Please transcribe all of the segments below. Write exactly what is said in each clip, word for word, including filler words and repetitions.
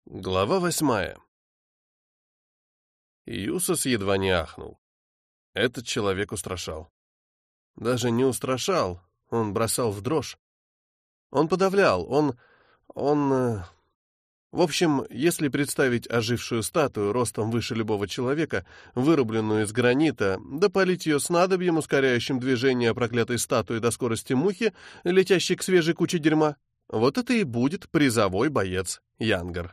Глава восьмая. Юсос едва не ахнул. Этот человек устрашал. Даже не устрашал, он бросал в дрожь. Он подавлял, он... он... э, В общем, если представить ожившую статую ростом выше любого человека, вырубленную из гранита, да полить ее снадобьем, ускоряющим движение проклятой статуи до скорости мухи, летящей к свежей куче дерьма, вот это и будет призовой боец Янгар.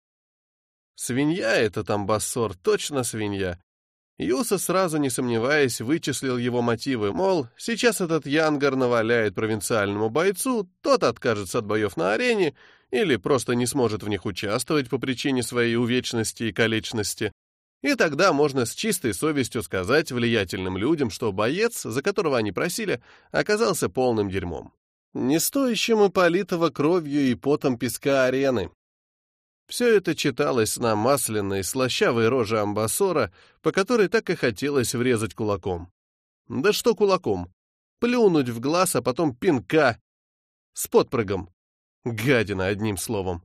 Свинья этот амбассор, точно свинья. Юсос, сразу не сомневаясь, вычислил его мотивы, мол, сейчас этот Янгар наваляет провинциальному бойцу, тот откажется от боев на арене или просто не сможет в них участвовать по причине своей увечности и калечности. И тогда можно с чистой совестью сказать влиятельным людям, что боец, за которого они просили, оказался полным дерьмом. Не стоящим и политого кровью и потом песка арены. Все это читалось на масляной, слащавой роже амбассора, по которой так и хотелось врезать кулаком. Да что кулаком? Плюнуть в глаз, а потом пинка. С подпрыгом. Гадина, одним словом.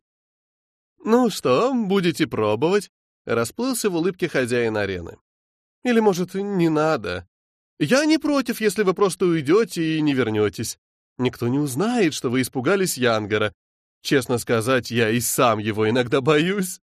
«Ну что, будете пробовать?» — расплылся в улыбке хозяин арены. «Или, может, не надо? Я не против, если вы просто уйдете и не вернетесь. Никто не узнает, что вы испугались Янгара. Честно сказать, я и сам его иногда боюсь».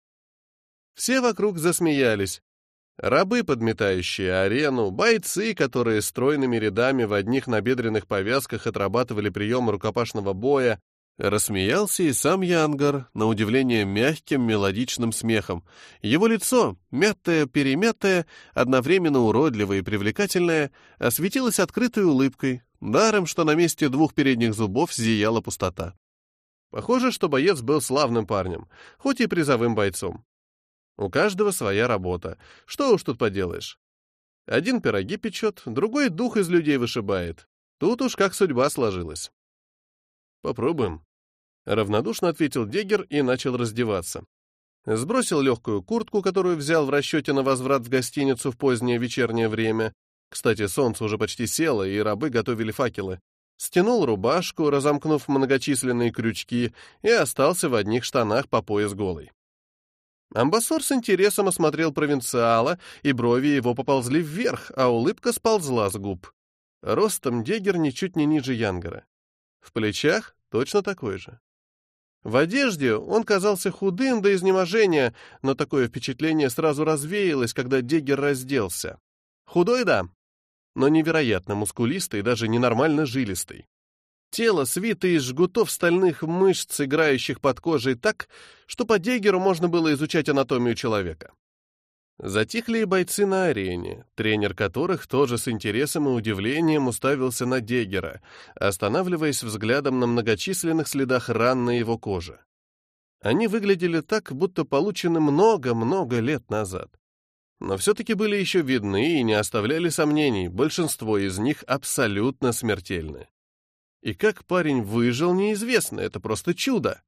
Все вокруг засмеялись. Рабы, подметающие арену, бойцы, которые стройными рядами в одних набедренных повязках отрабатывали приемы рукопашного боя. Рассмеялся и сам Янгар, на удивление мягким мелодичным смехом. Его лицо, мятое-перемятое, одновременно уродливое и привлекательное, осветилось открытой улыбкой, даром, что на месте двух передних зубов зияла пустота. Похоже, что боец был славным парнем, хоть и призовым бойцом. У каждого своя работа. Что уж тут поделаешь. Один пироги печет, другой дух из людей вышибает. Тут уж как судьба сложилась. Попробуем. Равнодушно ответил Деггер и начал раздеваться. Сбросил легкую куртку, которую взял в расчете на возврат в гостиницу в позднее вечернее время. Кстати, солнце уже почти село, и рабы готовили факелы. Стянул рубашку, разомкнув многочисленные крючки, и остался в одних штанах по пояс голый. Амбассор с интересом осмотрел провинциала, и брови его поползли вверх, а улыбка сползла с губ. Ростом Деггер ничуть не ниже Янгара. В плечах точно такой же. В одежде он казался худым до изнеможения, но такое впечатление сразу развеялось, когда Деггер разделся. Худой, да, но невероятно мускулистый, даже ненормально жилистый. Тело свито из жгутов стальных мышц, играющих под кожей так, что по Деггеру можно было изучать анатомию человека. Затихли и бойцы на арене, тренер которых тоже с интересом и удивлением уставился на Деггера, останавливаясь взглядом на многочисленных следах ран на его коже. Они выглядели так, будто получены много-много лет назад. Но все-таки были еще видны и не оставляли сомнений, большинство из них абсолютно смертельны. И как парень выжил, неизвестно, это просто чудо.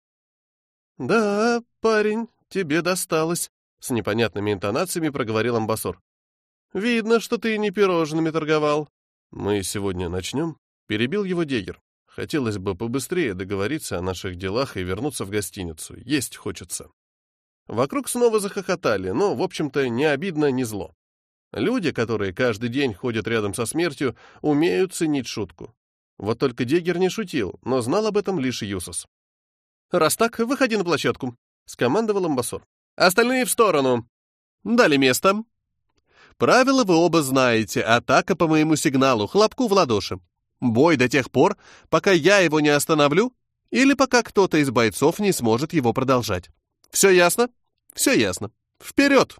«Да, парень, тебе досталось», — с непонятными интонациями проговорил амбассор. «Видно, что ты не пирожными торговал». «Мы сегодня начнем?» — перебил его Деггер. «Хотелось бы побыстрее договориться о наших делах и вернуться в гостиницу. Есть хочется». Вокруг снова захохотали, но, в общем-то, ни обидно, ни зло. Люди, которые каждый день ходят рядом со смертью, умеют ценить шутку. Вот только Деггер не шутил, но знал об этом лишь Юсос. «Раз так, выходи на площадку», — скомандовал амбассор. «Остальные в сторону. Дали место. Правила вы оба знаете. Атака по моему сигналу, хлопку в ладоши. Бой до тех пор, пока я его не остановлю, или пока кто-то из бойцов не сможет его продолжать. Все ясно? Все ясно. Вперед!»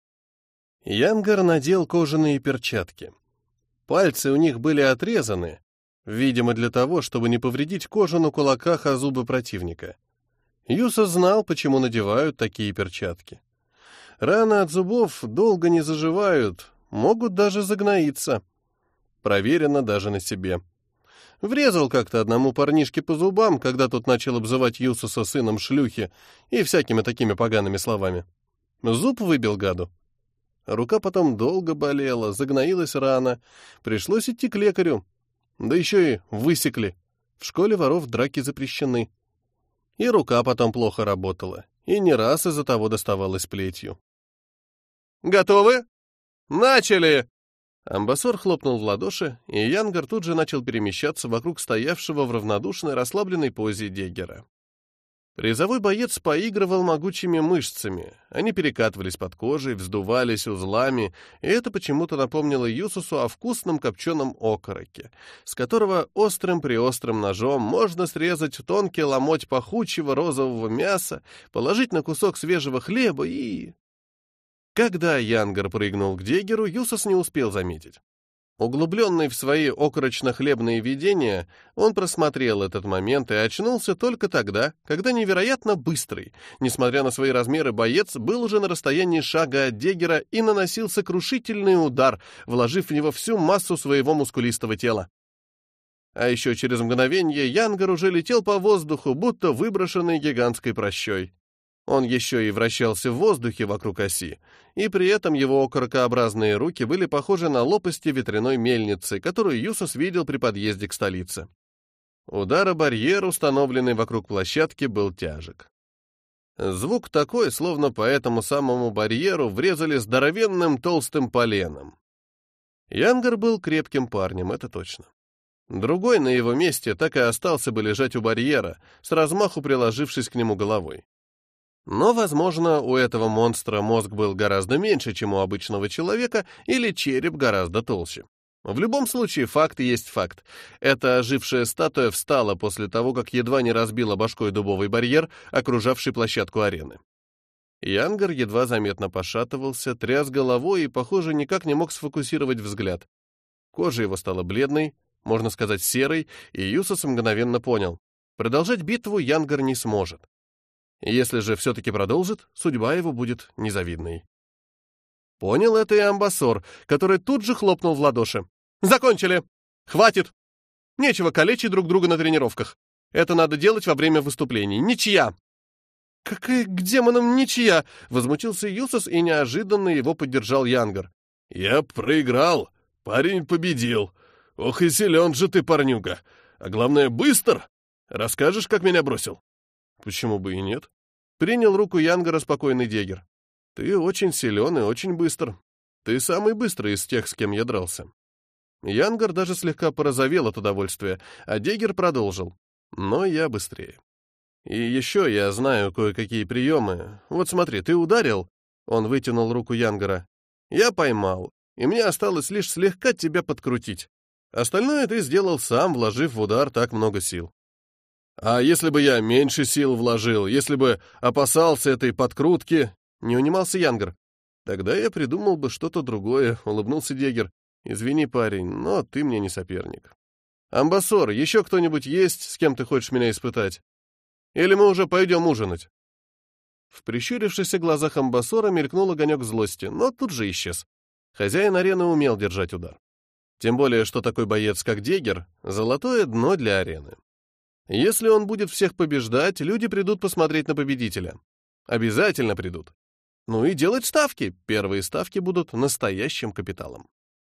Янгар надел кожаные перчатки. Пальцы у них были отрезаны, видимо, для того, чтобы не повредить кожу на кулаках о зубы противника. Юсос знал, почему надевают такие перчатки. Раны от зубов долго не заживают, могут даже загноиться. Проверено даже на себе. Врезал как-то одному парнишке по зубам, когда тот начал обзывать Юсоса сыном шлюхи и всякими такими погаными словами. Зуб выбил гаду. Рука потом долго болела, загноилась рана, пришлось идти к лекарю. Да еще и высекли. В школе воров драки запрещены. И рука потом плохо работала. и не раз из-за того доставалось плетью. «Готовы? Начали!» Амбассор хлопнул в ладоши, и Янгар тут же начал перемещаться вокруг стоявшего в равнодушной расслабленной позе Деггера. Призовой боец поигрывал могучими мышцами, они перекатывались под кожей, вздувались узлами, и это почему-то напомнило Юсусу о вкусном копченом окороке, с которого острым-приострым ножом можно срезать тонкий ломоть пахучего розового мяса, положить на кусок свежего хлеба и... Когда Янгар прыгнул к Деггеру, Юсус не успел заметить. Углубленный в свои окорочно-хлебные видения, он просмотрел этот момент и очнулся только тогда, когда невероятно быстрый, несмотря на свои размеры, боец был уже на расстоянии шага от Деггера и наносил сокрушительный удар, вложив в него всю массу своего мускулистого тела. А еще через мгновение Янгар уже летел по воздуху, будто выброшенный гигантской пращой. Он еще и вращался в воздухе вокруг оси, и при этом его окорокообразные руки были похожи на лопасти ветряной мельницы, которую Юсус видел при подъезде к столице. Удар о барьер, установленный вокруг площадки, был тяжек. Звук такой, словно по этому самому барьеру врезали здоровенным толстым поленом. Янгар был крепким парнем, это точно. Другой на его месте так и остался бы лежать у барьера, с размаху приложившись к нему головой. Но, возможно, у этого монстра мозг был гораздо меньше, чем у обычного человека, или череп гораздо толще. В любом случае, факт есть факт. Эта ожившая статуя встала после того, как едва не разбила башкой дубовый барьер, окружавший площадку арены. Янгар едва заметно пошатывался, тряс головой и, похоже, никак не мог сфокусировать взгляд. Кожа его стала бледной, можно сказать, серой, и Юсус мгновенно понял. Продолжать битву Янгар не сможет. Если же все-таки продолжит, судьба его будет незавидной. Понял это и Амбассор, который тут же хлопнул в ладоши. «Закончили! Хватит! Нечего калечить друг друга на тренировках. Это надо делать во время выступлений. Ничья!» «Какая к демонам ничья?» — возмутился Юсус, и неожиданно его поддержал Янгар. «Я проиграл. Парень победил. Ох и силен же ты, парнюга. А главное, быстр. Расскажешь, как меня бросил?» «Почему бы и нет?» Принял руку Янгара спокойный Деггер. «Ты очень силен и очень быстр. Ты самый быстрый из тех, с кем я дрался». Янгар даже слегка порозовел от удовольствия, а Деггер продолжил. «Но я быстрее. И еще я знаю кое-какие приемы. Вот смотри, ты ударил?» Он вытянул руку Янгара. «Я поймал, и мне осталось лишь слегка тебя подкрутить. Остальное ты сделал сам, вложив в удар так много сил». «А если бы я меньше сил вложил, если бы опасался этой подкрутки?» — не унимался Янгар. «Тогда я придумал бы что-то другое», — улыбнулся Деггер. «Извини, парень, но ты мне не соперник. Амбассор, еще кто-нибудь есть, с кем ты хочешь меня испытать? Или мы уже пойдем ужинать?» В прищурившихся глазах Амбассора мелькнул огонек злости, но тут же исчез. Хозяин арены умел держать удар. Тем более, что такой боец, как Деггер, — золотое дно для арены. Если он будет всех побеждать, люди придут посмотреть на победителя. Обязательно придут. Ну и делать ставки. Первые ставки будут настоящим капиталом.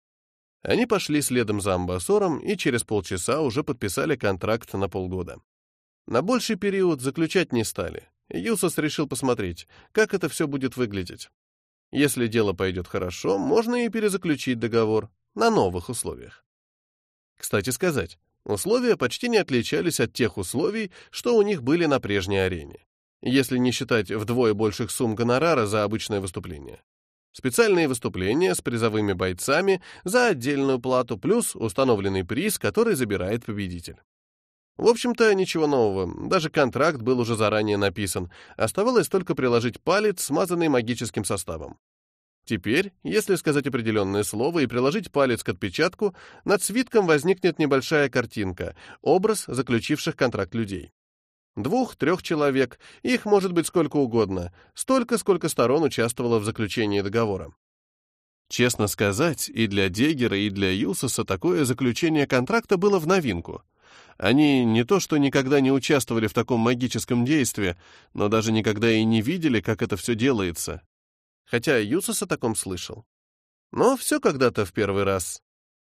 Они пошли следом за Амбассором и через полчаса уже подписали контракт на полгода. На больший период заключать не стали. Юсус решил посмотреть, как это все будет выглядеть. Если дело пойдет хорошо, можно и перезаключить договор на новых условиях. Кстати сказать, условия почти не отличались от тех условий, что у них были на прежней арене, если не считать вдвое больших сумм гонорара за обычное выступление. Специальные выступления с призовыми бойцами за отдельную плату плюс установленный приз, который забирает победитель. В общем-то, ничего нового, даже контракт был уже заранее написан, оставалось только приложить палец, смазанный магическим составом. Теперь, если сказать определенное слово и приложить палец к отпечатку, над свитком возникнет небольшая картинка, образ заключивших контракт людей. Двух-трех человек, их может быть сколько угодно, столько, сколько сторон участвовало в заключении договора. Честно сказать, и для Деггера, и для Юсуса такое заключение контракта было в новинку. Они не то что никогда не участвовали в таком магическом действии, но даже никогда и не видели, как это все делается. Хотя Юсус о таком слышал. Но все когда-то в первый раз.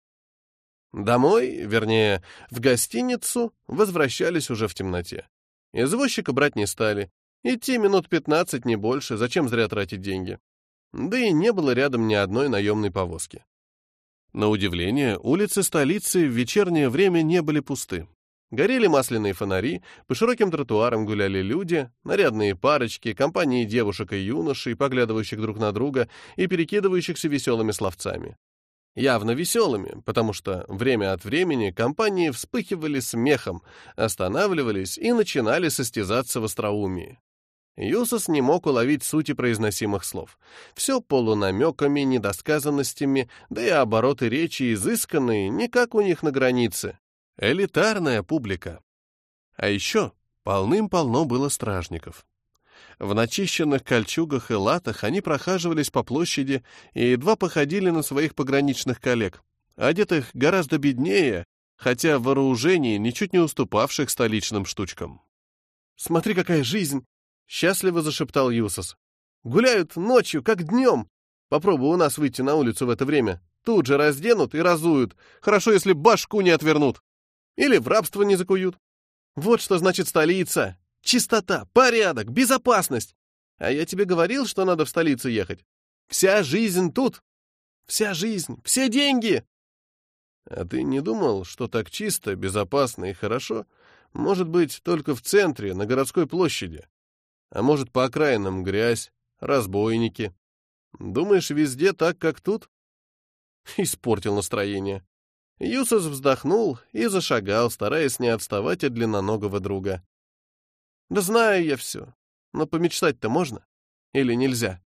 Домой, вернее, в гостиницу, возвращались уже в темноте. Извозчика брать не стали. Идти минут пятнадцать, не больше, зачем зря тратить деньги? Да и не было рядом ни одной наемной повозки. На удивление, улицы столицы в вечернее время не были пусты. Горели масляные фонари, по широким тротуарам гуляли люди, нарядные парочки, компании девушек и юношей, поглядывающих друг на друга и перекидывающихся веселыми словцами. Явно веселыми, потому что время от времени компании вспыхивали смехом, останавливались и начинали состязаться в остроумии. Юсос не мог уловить сути произносимых слов. Все полунамеками, недосказанностями, да и обороты речи изысканные, не как у них на границе. Элитарная публика. А еще полным-полно было стражников. В начищенных кольчугах и латах они прохаживались по площади и едва походили на своих пограничных коллег, одетых гораздо беднее, хотя в вооружении ничуть не уступавших столичным штучкам. «Смотри, какая жизнь!» — счастливо зашептал Юсос. «Гуляют ночью, как днем. Попробуй у нас выйти на улицу в это время. Тут же разденут и разуют. Хорошо, если башку не отвернут. Или в рабство не закуют. Вот что значит столица. Чистота, порядок, безопасность. А я тебе говорил, что надо в столицу ехать. Вся жизнь тут. Вся жизнь, все деньги». «А ты не думал, что так чисто, безопасно и хорошо может быть только в центре, на городской площади? А может, по окраинам грязь, разбойники? Думаешь, везде так, как тут?» Испортил настроение. Юсос вздохнул и зашагал, стараясь не отставать от длинноногого друга. «Да знаю я все, но помечтать-то можно? Или нельзя?»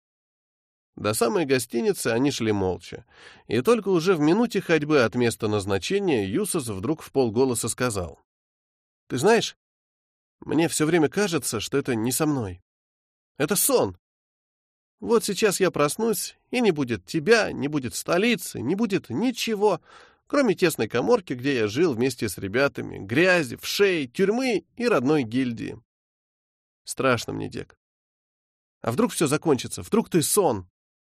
До самой гостиницы они шли молча, и только уже в минуте ходьбы от места назначения Юсос вдруг вполголоса сказал: «Ты знаешь, мне все время кажется, что это не со мной. Это сон. Вот сейчас я проснусь, и не будет тебя, не будет столицы, не будет ничего, кроме тесной каморки, где я жил вместе с ребятами, грязи, вшей, тюрьмы и родной гильдии. Страшно мне, Дек. А вдруг все закончится? Вдруг ты сон?»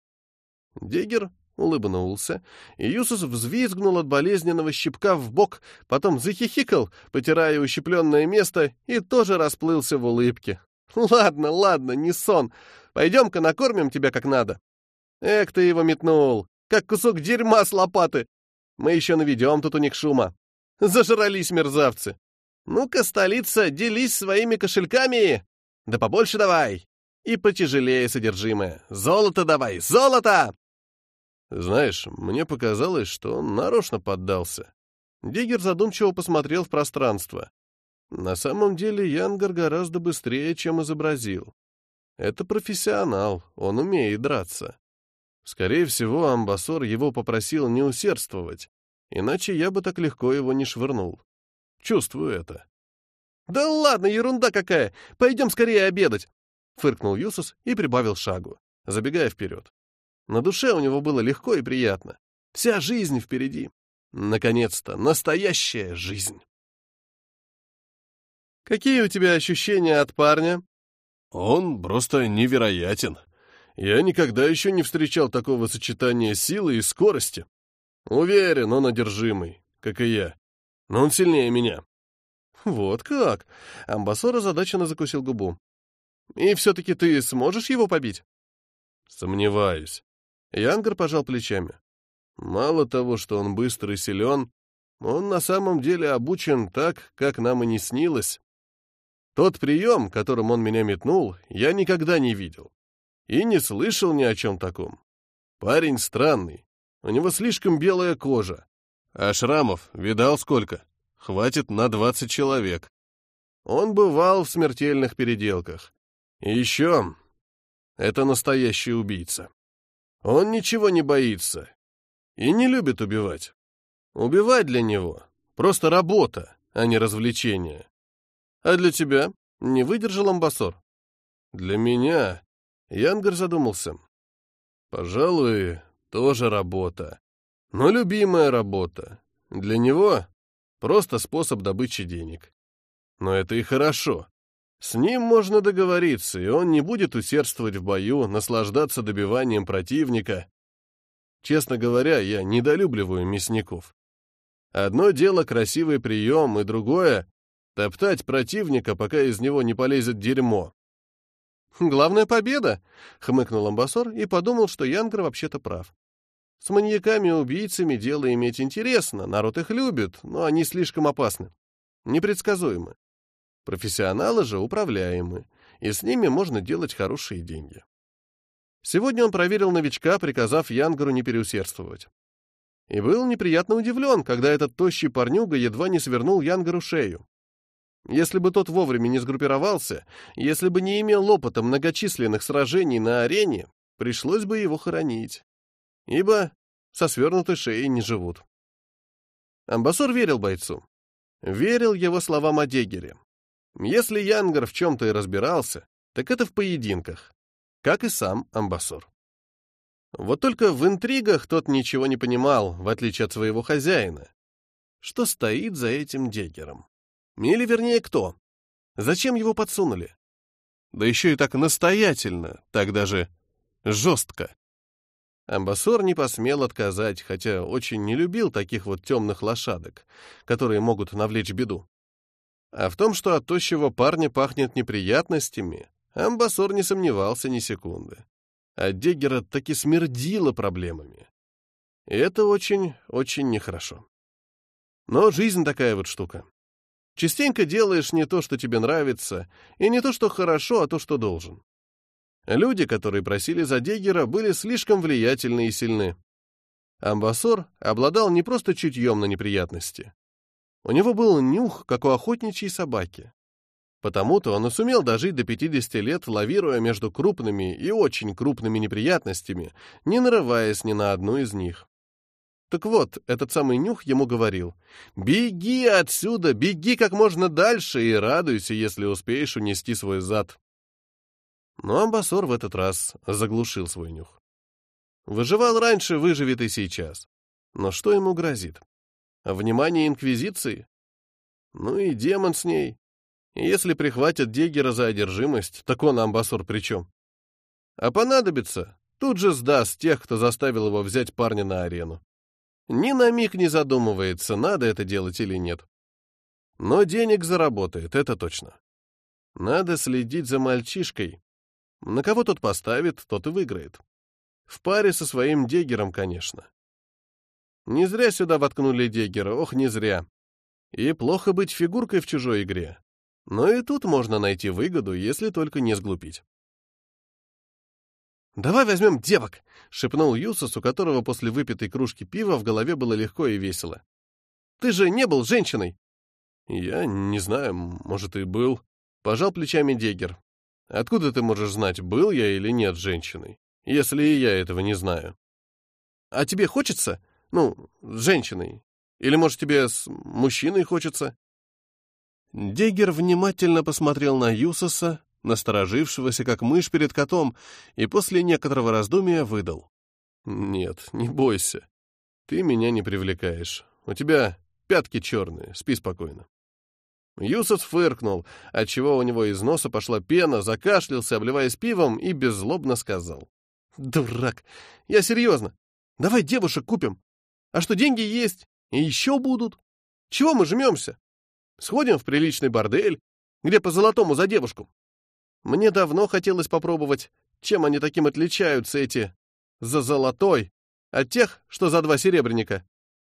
Дегер улыбнулся, и Юсос взвизгнул от болезненного щипка в бок, потом захихикал, потирая ущипленное место, и тоже расплылся в улыбке. «Ладно, ладно, не сон. Пойдем-ка накормим тебя как надо». «Эх, ты его метнул, как кусок дерьма с лопаты. Мы еще наведем тут у них шума. Зажрались мерзавцы. Ну-ка, столица, делись своими кошельками. Да побольше давай. И потяжелее содержимое. Золото давай, золото!» Знаешь, мне показалось, что он нарочно поддался. Диггер задумчиво посмотрел в пространство. На самом деле Янгар гораздо быстрее, чем изобразил. Это профессионал, он умеет драться. Скорее всего, амбассор его попросил не усердствовать, иначе я бы так легко его не швырнул. Чувствую это. «Да ладно, ерунда какая! Пойдем скорее обедать!» — фыркнул Юсос и прибавил шагу, забегая вперед. На душе у него было легко и приятно. Вся жизнь впереди. Наконец-то, настоящая жизнь. «Какие у тебя ощущения от парня?» «Он просто невероятен. Я никогда еще не встречал такого сочетания силы и скорости. Уверен, он одержимый, как и я. Но он сильнее меня». «Вот как?» — амбассор озадаченно закусил губу. «И все-таки ты сможешь его побить?» «Сомневаюсь». Янгар пожал плечами. «Мало того, что он быстр и силен, он на самом деле обучен так, как нам и не снилось. Тот прием, которым он меня метнул, я никогда не видел. И не слышал ни о чем таком. Парень странный, у него слишком белая кожа. А шрамов видал сколько? Хватит на двадцать человек. Он бывал в смертельных переделках. И еще, это настоящий убийца. Он ничего не боится и не любит убивать. Убивать для него — просто работа, а не развлечение. А для тебя?» — не выдержал амбассор. «Для меня...» — Янгар задумался. «Пожалуй, тоже работа. Но любимая работа. Для него просто способ добычи денег. Но это и хорошо. С ним можно договориться, и он не будет усердствовать в бою, наслаждаться добиванием противника. Честно говоря, я недолюбливаю мясников. Одно дело красивый прием, и другое — топтать противника, пока из него не полезет дерьмо. «Главная победа!» — хмыкнул амбассор и подумал, что Янгор вообще-то прав. С маньяками и убийцами дело иметь интересно, народ их любит, но они слишком опасны, непредсказуемы. Профессионалы же управляемы, и с ними можно делать хорошие деньги. Сегодня он проверил новичка, приказав Янгору не переусердствовать. И был неприятно удивлен, когда этот тощий парнюга едва не свернул Янгору шею. Если бы тот вовремя не сгруппировался, если бы не имел опыта многочисленных сражений на арене, пришлось бы его хоронить. Ибо со свернутой шеей не живут. Амбассор верил бойцу. Верил его словам о Деггере. Если Янгор в чем-то и разбирался, так это в поединках, как и сам амбассор. Вот только в интригах тот ничего не понимал, в отличие от своего хозяина. Что стоит за этим Деггером? Или, вернее, кто? Зачем его подсунули? Да еще и так настоятельно, так даже жестко. Амбассор не посмел отказать, хотя очень не любил таких вот темных лошадок, которые могут навлечь беду. А в том, что от тощего парня пахнет неприятностями, амбассор не сомневался ни секунды. А Деггера таки смердило проблемами. И это очень, очень нехорошо. Но жизнь такая вот штука. Частенько делаешь не то, что тебе нравится, и не то, что хорошо, а то, что должен. Люди, которые просили за Деггера, были слишком влиятельны и сильны. Амбассор обладал не просто чутьем на неприятности. У него был нюх, как у охотничьей собаки. Потому-то он и сумел дожить до пятидесяти лет, лавируя между крупными и очень крупными неприятностями, не нарываясь ни на одну из них. Так вот, этот самый нюх ему говорил: «Беги отсюда, беги как можно дальше и радуйся, если успеешь унести свой зад». Но амбассор в этот раз заглушил свой нюх. Выживал раньше, выживет и сейчас. Но что ему грозит? Внимание инквизиции? Ну и демон с ней. И если прихватят Деггера за одержимость, так он, амбассор, при чем? А понадобится, тут же сдаст тех, кто заставил его взять парня на арену. Ни на миг не задумывается, надо это делать или нет. Но денег заработает, это точно. Надо следить за мальчишкой. На кого тот поставит, тот и выиграет. В паре со своим Деггером, конечно. Не зря сюда воткнули Деггера, ох, не зря. И плохо быть фигуркой в чужой игре. Но и тут можно найти выгоду, если только не сглупить. «Давай возьмем девок», — шепнул Юсос, у которого после выпитой кружки пива в голове было легко и весело. «Ты же не был женщиной». «Я не знаю, может, и был», — пожал плечами Деггер. «Откуда ты можешь знать, был я или нет женщиной, если и я этого не знаю?» «А тебе хочется? Ну, с женщиной? Или, может, тебе с мужчиной хочется?» Деггер внимательно посмотрел на Юсоса, насторожившегося, как мышь перед котом, и после некоторого раздумия выдал: «Нет, не бойся. Ты меня не привлекаешь. У тебя пятки черные, спи спокойно». Юсос фыркнул, отчего у него из носа пошла пена, закашлялся, обливаясь пивом, и беззлобно сказал: «Дурак! Я серьезно. Давай девушек купим. А что, деньги есть? И еще будут. Чего мы жмемся? Сходим в приличный бордель, где по золотому за девушку. Мне давно хотелось попробовать, чем они таким отличаются, эти за золотой, от тех, что за два серебряника.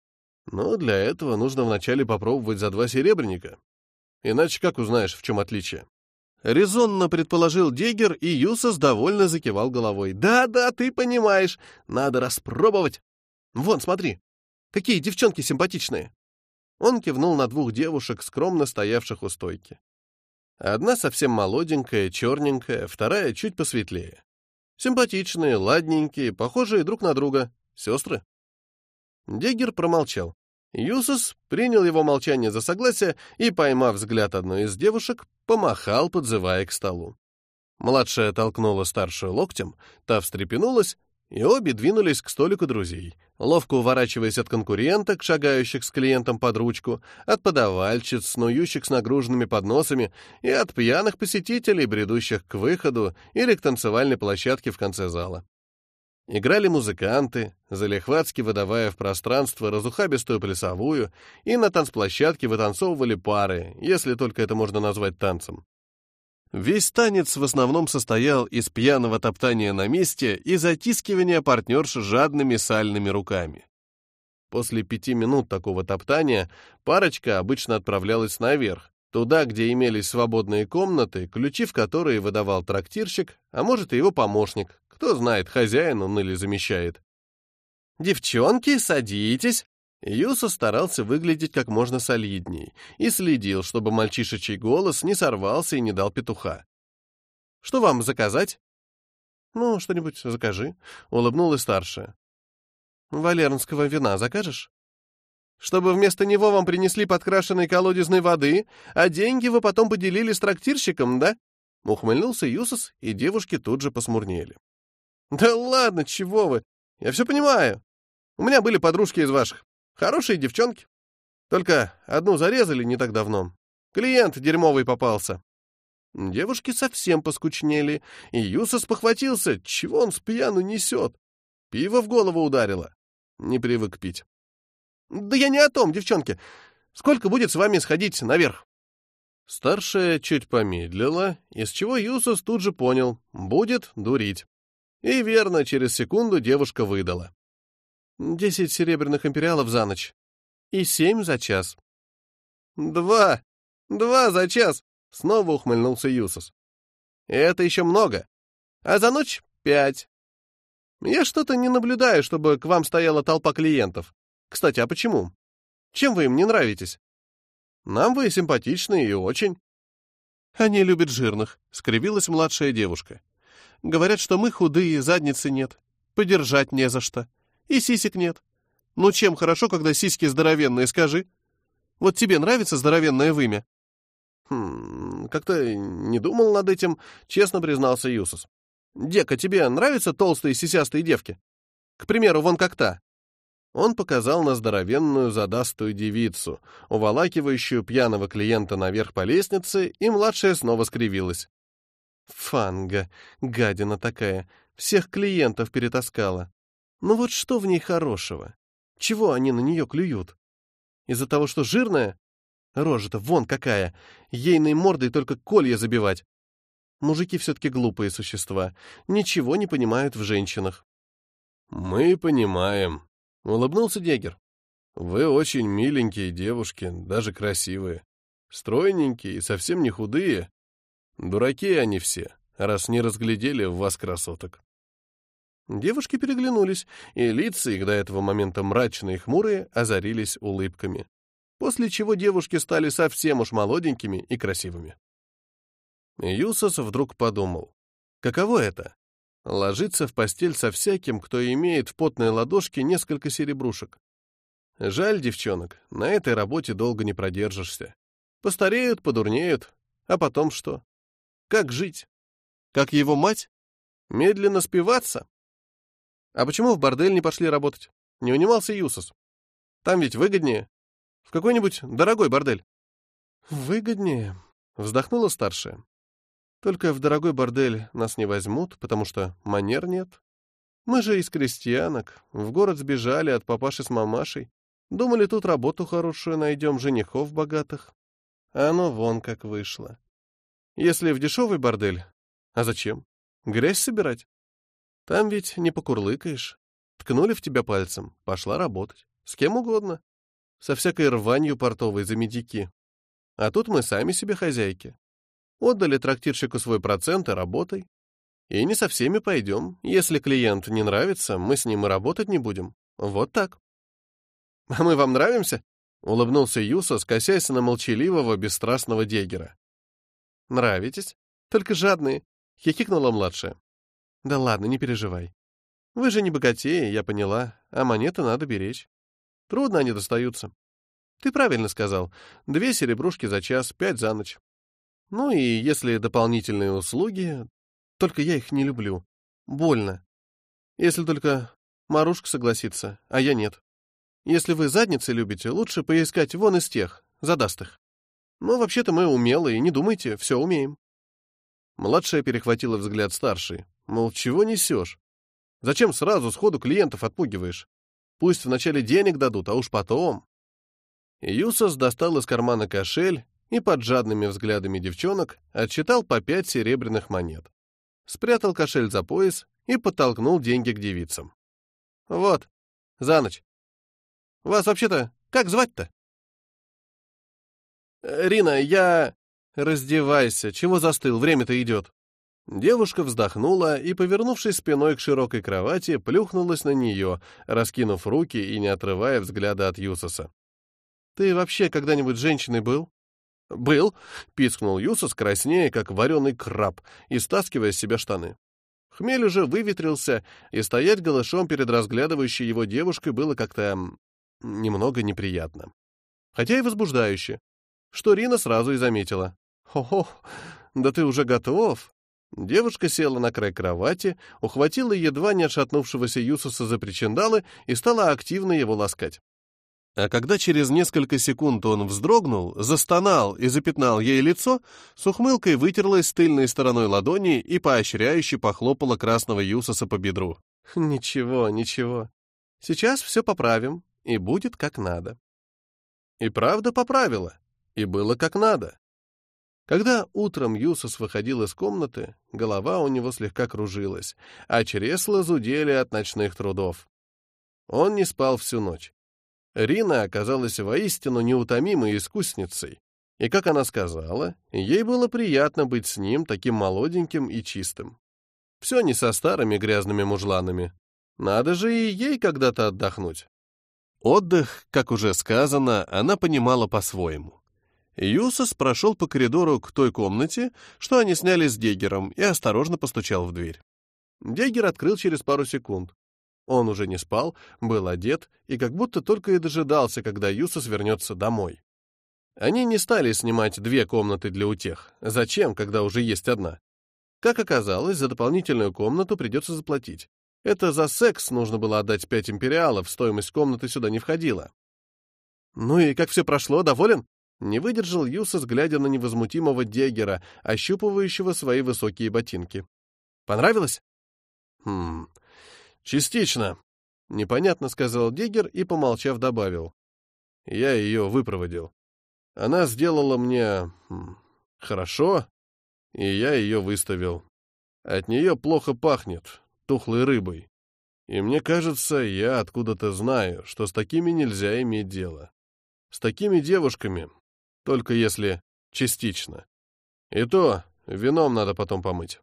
Но для этого нужно вначале попробовать за два серебряника. Иначе как узнаешь, в чем отличие?» Резонно предположил Деггер, и Юсос довольно закивал головой. «Да-да, ты понимаешь, надо распробовать. Вон, смотри, какие девчонки симпатичные». Он кивнул на двух девушек, скромно стоявших у стойки. Одна совсем молоденькая, черненькая, вторая чуть посветлее. Симпатичные, ладненькие, похожие друг на друга. Сестры. Деггер промолчал. Юсос принял его молчание за согласие и, поймав взгляд одной из девушек, помахал, подзывая к столу. Младшая толкнула старшую локтем, та встрепенулась, и обе двинулись к столику друзей, ловко уворачиваясь от конкуренток, шагающих с клиентом под ручку, от подавальщиц, снующих с нагруженными подносами, и от пьяных посетителей, бредущих к выходу или к танцевальной площадке в конце зала. Играли музыканты, залихватски выдавая в пространство разухабистую плясовую, и на танцплощадке вытанцовывали пары, если только это можно назвать танцем. Весь танец в основном состоял из пьяного топтания на месте и затискивания партнерши жадными сальными руками. После пяти минут такого топтания парочка обычно отправлялась наверх, туда, где имелись свободные комнаты, ключи в которые выдавал трактирщик, а может и его помощник, кто знает, хозяин он или замещает. «Девчонки, садитесь!» Юса старался выглядеть как можно солидней и следил, чтобы мальчишечий голос не сорвался и не дал петуха. «Что вам заказать?» «Ну, что-нибудь закажи», — улыбнулась старшая. «Валернского вина закажешь? Чтобы вместо него вам принесли подкрашенной колодезной воды, а деньги вы потом поделили с трактирщиком, да?» Ухмыльнулся Юсос, и девушки тут же посмурнели. «Да ладно, чего вы? Я все понимаю. У меня были подружки из ваших. Хорошие девчонки. Только одну зарезали не так давно. Клиент дерьмовый попался». Девушки совсем поскучнели, и Юсос похватился, чего он с пьяну несет. Пиво в голову ударило. Не привык пить. «Да я не о том, девчонки. Сколько будет с вами сходить наверх?» Старшая чуть помедлила, из чего Юсос тут же понял — будет дурить. И верно, через секунду девушка выдала. «Десять серебряных империалов за ночь. И семь за час». «Два! Два за час!» — снова ухмыльнулся Юсос. «Это еще много. А за ночь — пять. Я что-то не наблюдаю, чтобы к вам стояла толпа клиентов. Кстати, а почему? Чем вы им не нравитесь? Нам вы симпатичны и очень». «Они любят жирных», — скривилась младшая девушка. «Говорят, что мы худые, задницы нет, подержать не за что, и сисек нет. Ну чем хорошо, когда сиськи здоровенные, скажи? Вот тебе нравится здоровенное вымя?» «Хм, как-то не думал над этим», — честно признался Юсос. «Дека, тебе нравятся толстые сисястые девки? К примеру, вон как та». Он показал на здоровенную задастую девицу, уволакивающую пьяного клиента наверх по лестнице, и младшая снова скривилась. «Фанга, гадина такая, всех клиентов перетаскала. Ну вот что в ней хорошего? Чего они на нее клюют? Из-за того, что жирная? Рожа-то вон какая, ейной мордой только колья забивать. Мужики все-таки глупые существа, ничего не понимают в женщинах». «Мы понимаем», — улыбнулся Дегер. «Вы очень миленькие девушки, даже красивые. Стройненькие и совсем не худые. Дураки они все, раз не разглядели в вас красоток». Девушки переглянулись, и лица их до этого момента мрачные и хмурые озарились улыбками, после чего девушки стали совсем уж молоденькими и красивыми. Юсос вдруг подумал, каково это — ложиться в постель со всяким, кто имеет в потной ладошке несколько серебрушек. Жаль девчонок, на этой работе долго не продержишься. Постареют, подурнеют, а потом что? Как жить? Как его мать? Медленно спиваться? А почему в бордель не пошли работать? Не унимался Юсос. Там ведь выгоднее. В какой-нибудь дорогой бордель. Выгоднее, вздохнула старшая. Только в дорогой бордель нас не возьмут, потому что манер нет. Мы же из крестьянок, в город сбежали от папаши с мамашей. Думали, тут работу хорошую найдем, женихов богатых. А оно вон как вышло. Если в дешевый бордель, а зачем? Грязь собирать? Там ведь не покурлыкаешь. Ткнули в тебя пальцем, пошла работать. С кем угодно. Со всякой рванью портовой за медики. А тут мы сами себе хозяйки. Отдали трактирщику свой процент и работай. И не со всеми пойдем. Если клиент не нравится, мы с ним и работать не будем. Вот так. — А мы вам нравимся? — улыбнулся Юсос, косясь на молчаливого, бесстрастного Дегера. — Нравитесь? Только жадные, — хихикнула младшая. — Да ладно, не переживай. Вы же не богатеи, я поняла, а монеты надо беречь. Трудно они достаются. Ты правильно сказал. Две серебрушки за час, пять за ночь. Ну и если дополнительные услуги, только я их не люблю. Больно. Если только Марушка согласится, а я нет. Если вы задницы любите, лучше поискать вон из тех, задастых. Ну, вообще-то мы умелые, не думайте, все умеем. Младшая перехватила взгляд старшей. Мол, чего несешь? Зачем сразу сходу клиентов отпугиваешь? Пусть вначале денег дадут, а уж потом. Юсос достал из кармана кошель и под жадными взглядами девчонок отсчитал по пять серебряных монет. Спрятал кошель за пояс и подтолкнул деньги к девицам. «Вот, за ночь. Вас вообще-то как звать-то?» «Рина, я...» «Раздевайся, чего застыл, время-то идет». Девушка вздохнула и, повернувшись спиной к широкой кровати, плюхнулась на нее, раскинув руки и не отрывая взгляда от Юсоса. «Ты вообще когда-нибудь женщиной был?» «Был», — пискнул Юсос, краснея, как вареный краб, и стаскивая с себя штаны. Хмель уже выветрился, и стоять голышом перед разглядывающей его девушкой было как-то немного неприятно. Хотя и возбуждающе, что Рина сразу и заметила. «Хо-хо, да ты уже готов!» Девушка села на край кровати, ухватила едва не отшатнувшегося Юсоса за причиндалы и стала активно его ласкать. А когда через несколько секунд он вздрогнул, застонал и запятнал ей лицо, с ухмылкой вытерлась тыльной стороной ладони и поощряюще похлопала красного Юсоса по бедру. «Ничего, ничего. Сейчас все поправим, и будет как надо». И правда поправила, и было как надо. Когда утром Юсос выходил из комнаты, голова у него слегка кружилась, а чресла зудели от ночных трудов. Он не спал всю ночь. Рина оказалась воистину неутомимой искусницей, и, как она сказала, ей было приятно быть с ним таким молоденьким и чистым. Все не со старыми грязными мужланами. Надо же и ей когда-то отдохнуть. Отдых, как уже сказано, она понимала по-своему. Юсос прошел по коридору к той комнате, что они сняли с Деггером, и осторожно постучал в дверь. Деггер открыл через пару секунд. Он уже не спал, был одет и как будто только и дожидался, когда Юсос вернется домой. Они не стали снимать две комнаты для утех. Зачем, когда уже есть одна? Как оказалось, за дополнительную комнату придется заплатить. Это за секс нужно было отдать пять империалов, стоимость комнаты сюда не входила. «Ну и как все прошло, доволен?» Не выдержал Юсос, глядя на невозмутимого Деггера, ощупывающего свои высокие ботинки. «Понравилось?» «Хм... частично», — непонятно сказал Деггер и, помолчав, добавил. «Я ее выпроводил. Она сделала мне... Хм, хорошо, и я ее выставил. От нее плохо пахнет, тухлой рыбой. И мне кажется, я откуда-то знаю, что с такими нельзя иметь дело. С такими девушками, только если частично. И то вином надо потом помыть».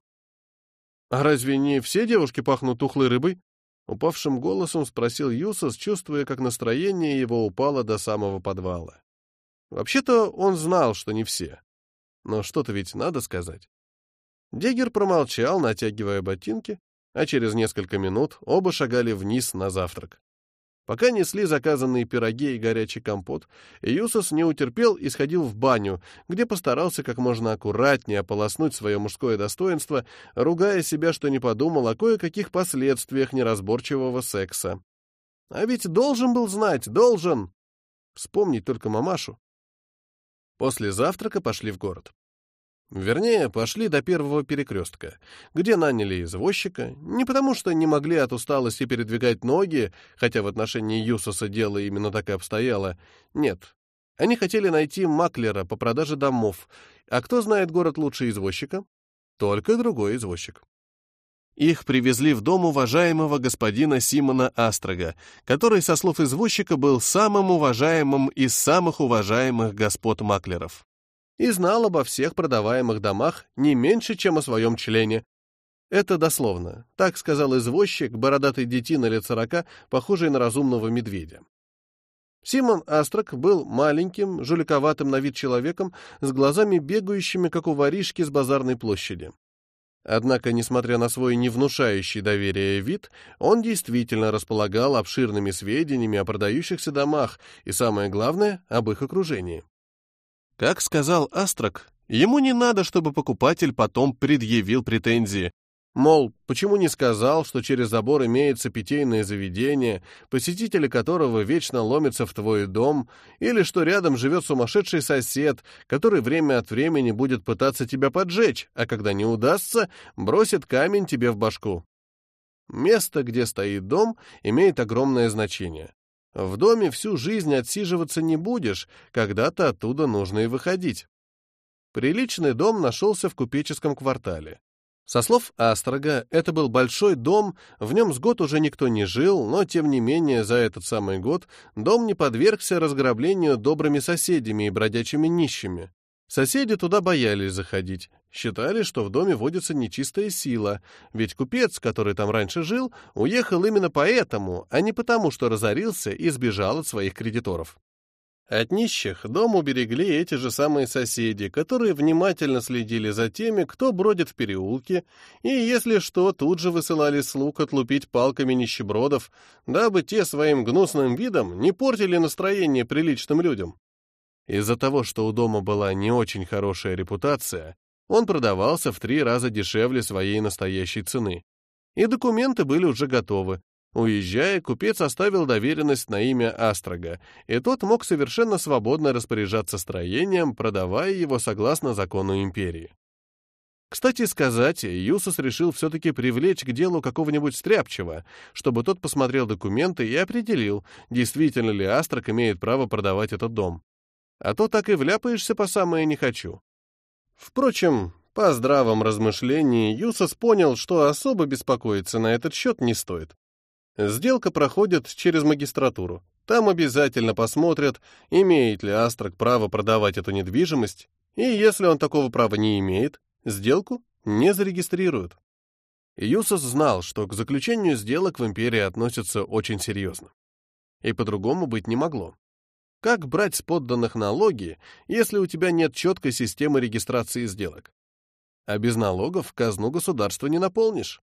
«А разве не все девушки пахнут тухлой рыбой?» Упавшим голосом спросил Юсос, чувствуя, как настроение его упало до самого подвала. Вообще-то он знал, что не все. Но что-то ведь надо сказать. Деггер промолчал, натягивая ботинки, а через несколько минут оба шагали вниз на завтрак. Пока несли заказанные пироги и горячий компот, Юсос не утерпел и сходил в баню, где постарался как можно аккуратнее ополоснуть свое мужское достоинство, ругая себя, что не подумал о кое-каких последствиях неразборчивого секса. А ведь должен был знать, должен! Вспомнить только мамашу. После завтрака пошли в город. Вернее, пошли до первого перекрестка, где наняли извозчика, не потому что не могли от усталости передвигать ноги, хотя в отношении Юсоса дело именно так и обстояло. Нет, они хотели найти маклера по продаже домов, а кто знает город лучше извозчика? Только другой извозчик. Их привезли в дом уважаемого господина Симона Астрога, который, со слов извозчика, был самым уважаемым из самых уважаемых господ маклеров. И знал обо всех продаваемых домах не меньше, чем о своем члене. Это дословно. Так сказал извозчик, бородатый детина лет сорока, похожий на разумного медведя. Симон Астрог был маленьким, жуликоватым на вид человеком, с глазами бегающими, как у воришки с базарной площади. Однако, несмотря на свой невнушающий доверие вид, он действительно располагал обширными сведениями о продающихся домах и, самое главное, об их окружении. Как сказал Астрог, ему не надо, чтобы покупатель потом предъявил претензии. Мол, почему не сказал, что через забор имеется питейное заведение, посетители которого вечно ломятся в твой дом, или что рядом живет сумасшедший сосед, который время от времени будет пытаться тебя поджечь, а когда не удастся, бросит камень тебе в башку. Место, где стоит дом, имеет огромное значение. В доме всю жизнь отсиживаться не будешь, когда-то оттуда нужно и выходить. Приличный дом нашелся в купеческом квартале. Со слов Астрога, это был большой дом, в нем с год уже никто не жил, но, тем не менее, за этот самый год дом не подвергся разграблению добрыми соседями и бродячими нищими. Соседи туда боялись заходить, считали, что в доме водится нечистая сила, ведь купец, который там раньше жил, уехал именно поэтому, а не потому, что разорился и сбежал от своих кредиторов. От нищих дом уберегли эти же самые соседи, которые внимательно следили за теми, кто бродит в переулке, и, если что, тут же высылали слуг отлупить палками нищебродов, дабы те своим гнусным видом не портили настроение приличным людям. Из-за того, что у дома была не очень хорошая репутация, он продавался в три раза дешевле своей настоящей цены. И документы были уже готовы. Уезжая, купец оставил доверенность на имя Астрога, и тот мог совершенно свободно распоряжаться строением, продавая его согласно закону империи. Кстати сказать, Юсус решил все-таки привлечь к делу какого-нибудь стряпчего, чтобы тот посмотрел документы и определил, действительно ли Астрог имеет право продавать этот дом. А то так и вляпаешься по самое не хочу. Впрочем, по здравом размышлении Юсус понял, что особо беспокоиться на этот счет не стоит. Сделка проходит через магистратуру. Там обязательно посмотрят, имеет ли Астрог право продавать эту недвижимость, и если он такого права не имеет, сделку не зарегистрируют. Юсус знал, что к заключению сделок в империи относятся очень серьезно. И по-другому быть не могло. Как брать с подданных налоги, если у тебя нет четкой системы регистрации сделок? А без налогов казну государства не наполнишь.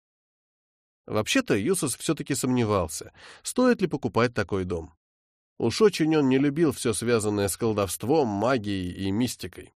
Вообще-то Юсус все-таки сомневался, стоит ли покупать такой дом. Уж очень он не любил все связанное с колдовством, магией и мистикой.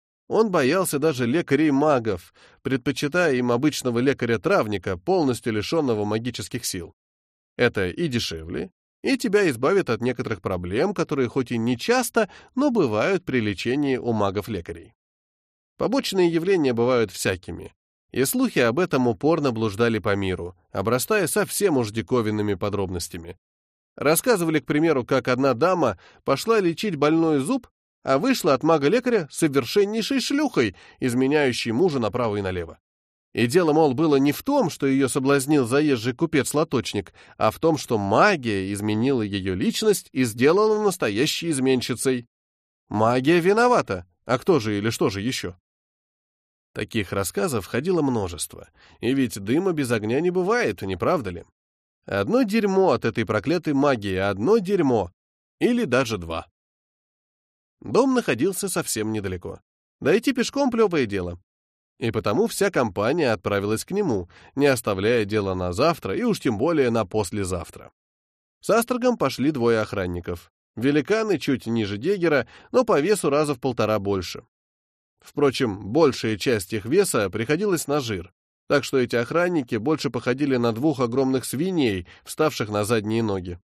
Он боялся даже лекарей-магов, предпочитая им обычного лекаря-травника, полностью лишенного магических сил. Это и дешевле, и тебя избавит от некоторых проблем, которые хоть и не часто, но бывают при лечении у магов-лекарей. Побочные явления бывают всякими. И слухи об этом упорно блуждали по миру, обрастая совсем уж диковинными подробностями. Рассказывали, к примеру, как одна дама пошла лечить больной зуб, а вышла от мага-лекаря совершеннейшей шлюхой, изменяющей мужа направо и налево. И дело, мол, было не в том, что ее соблазнил заезжий купец-лоточник, а в том, что магия изменила ее личность и сделала настоящей изменщицей. Магия виновата, а кто же или что же еще? Таких рассказов ходило множество, и ведь дыма без огня не бывает, не правда ли? Одно дерьмо от этой проклятой магии, одно дерьмо, или даже два. Дом находился совсем недалеко. Дойти пешком — плевое дело. И потому вся компания отправилась к нему, не оставляя дела на завтра и уж тем более на послезавтра. С Астрогом пошли двое охранников. Великаны чуть ниже Дегера, но по весу раза в полтора больше. Впрочем, большая часть их веса приходилась на жир, так что эти охранники больше походили на двух огромных свиней, вставших на задние ноги.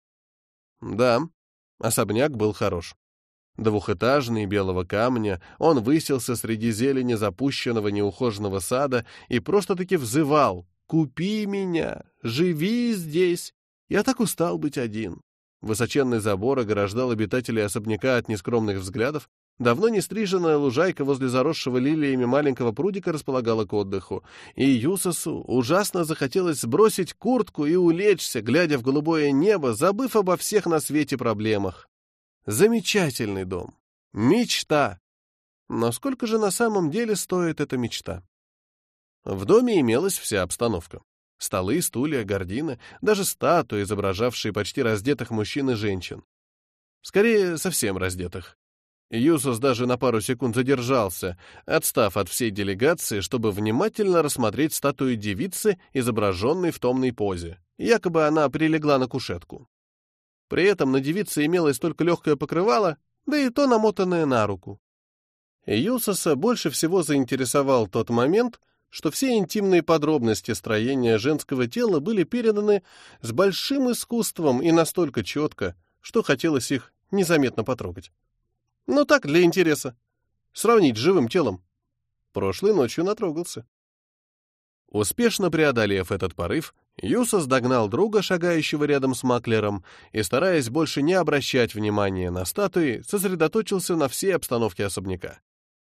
Да, особняк был хорош. Двухэтажный, белого камня, он высился среди зелени запущенного неухоженного сада и просто-таки взывал: «Купи меня! Живи здесь! Я так устал быть один!» Высоченный забор ограждал обитателей особняка от нескромных взглядов. Давно не стриженная лужайка возле заросшего лилиями маленького прудика располагала к отдыху, и Юсусу ужасно захотелось сбросить куртку и улечься, глядя в голубое небо, забыв обо всех на свете проблемах. Замечательный дом. Мечта. Но сколько же на самом деле стоит эта мечта? В доме имелась вся обстановка. Столы, стулья, гардины, даже статуи, изображавшие почти раздетых мужчин и женщин. Скорее, совсем раздетых. Юсус даже на пару секунд задержался, отстав от всей делегации, чтобы внимательно рассмотреть статую девицы, изображенной в томной позе. Якобы она прилегла на кушетку. При этом на девице имелось только легкое покрывало, да и то намотанное на руку. Юсуса больше всего заинтересовал тот момент, что все интимные подробности строения женского тела были переданы с большим искусством и настолько четко, что хотелось их незаметно потрогать. Ну так, для интереса. Сравнить с живым телом. Прошлой ночью натрогался. Успешно преодолев этот порыв, Юсус догнал друга, шагающего рядом с маклером, и, стараясь больше не обращать внимания на статуи, сосредоточился на всей обстановке особняка.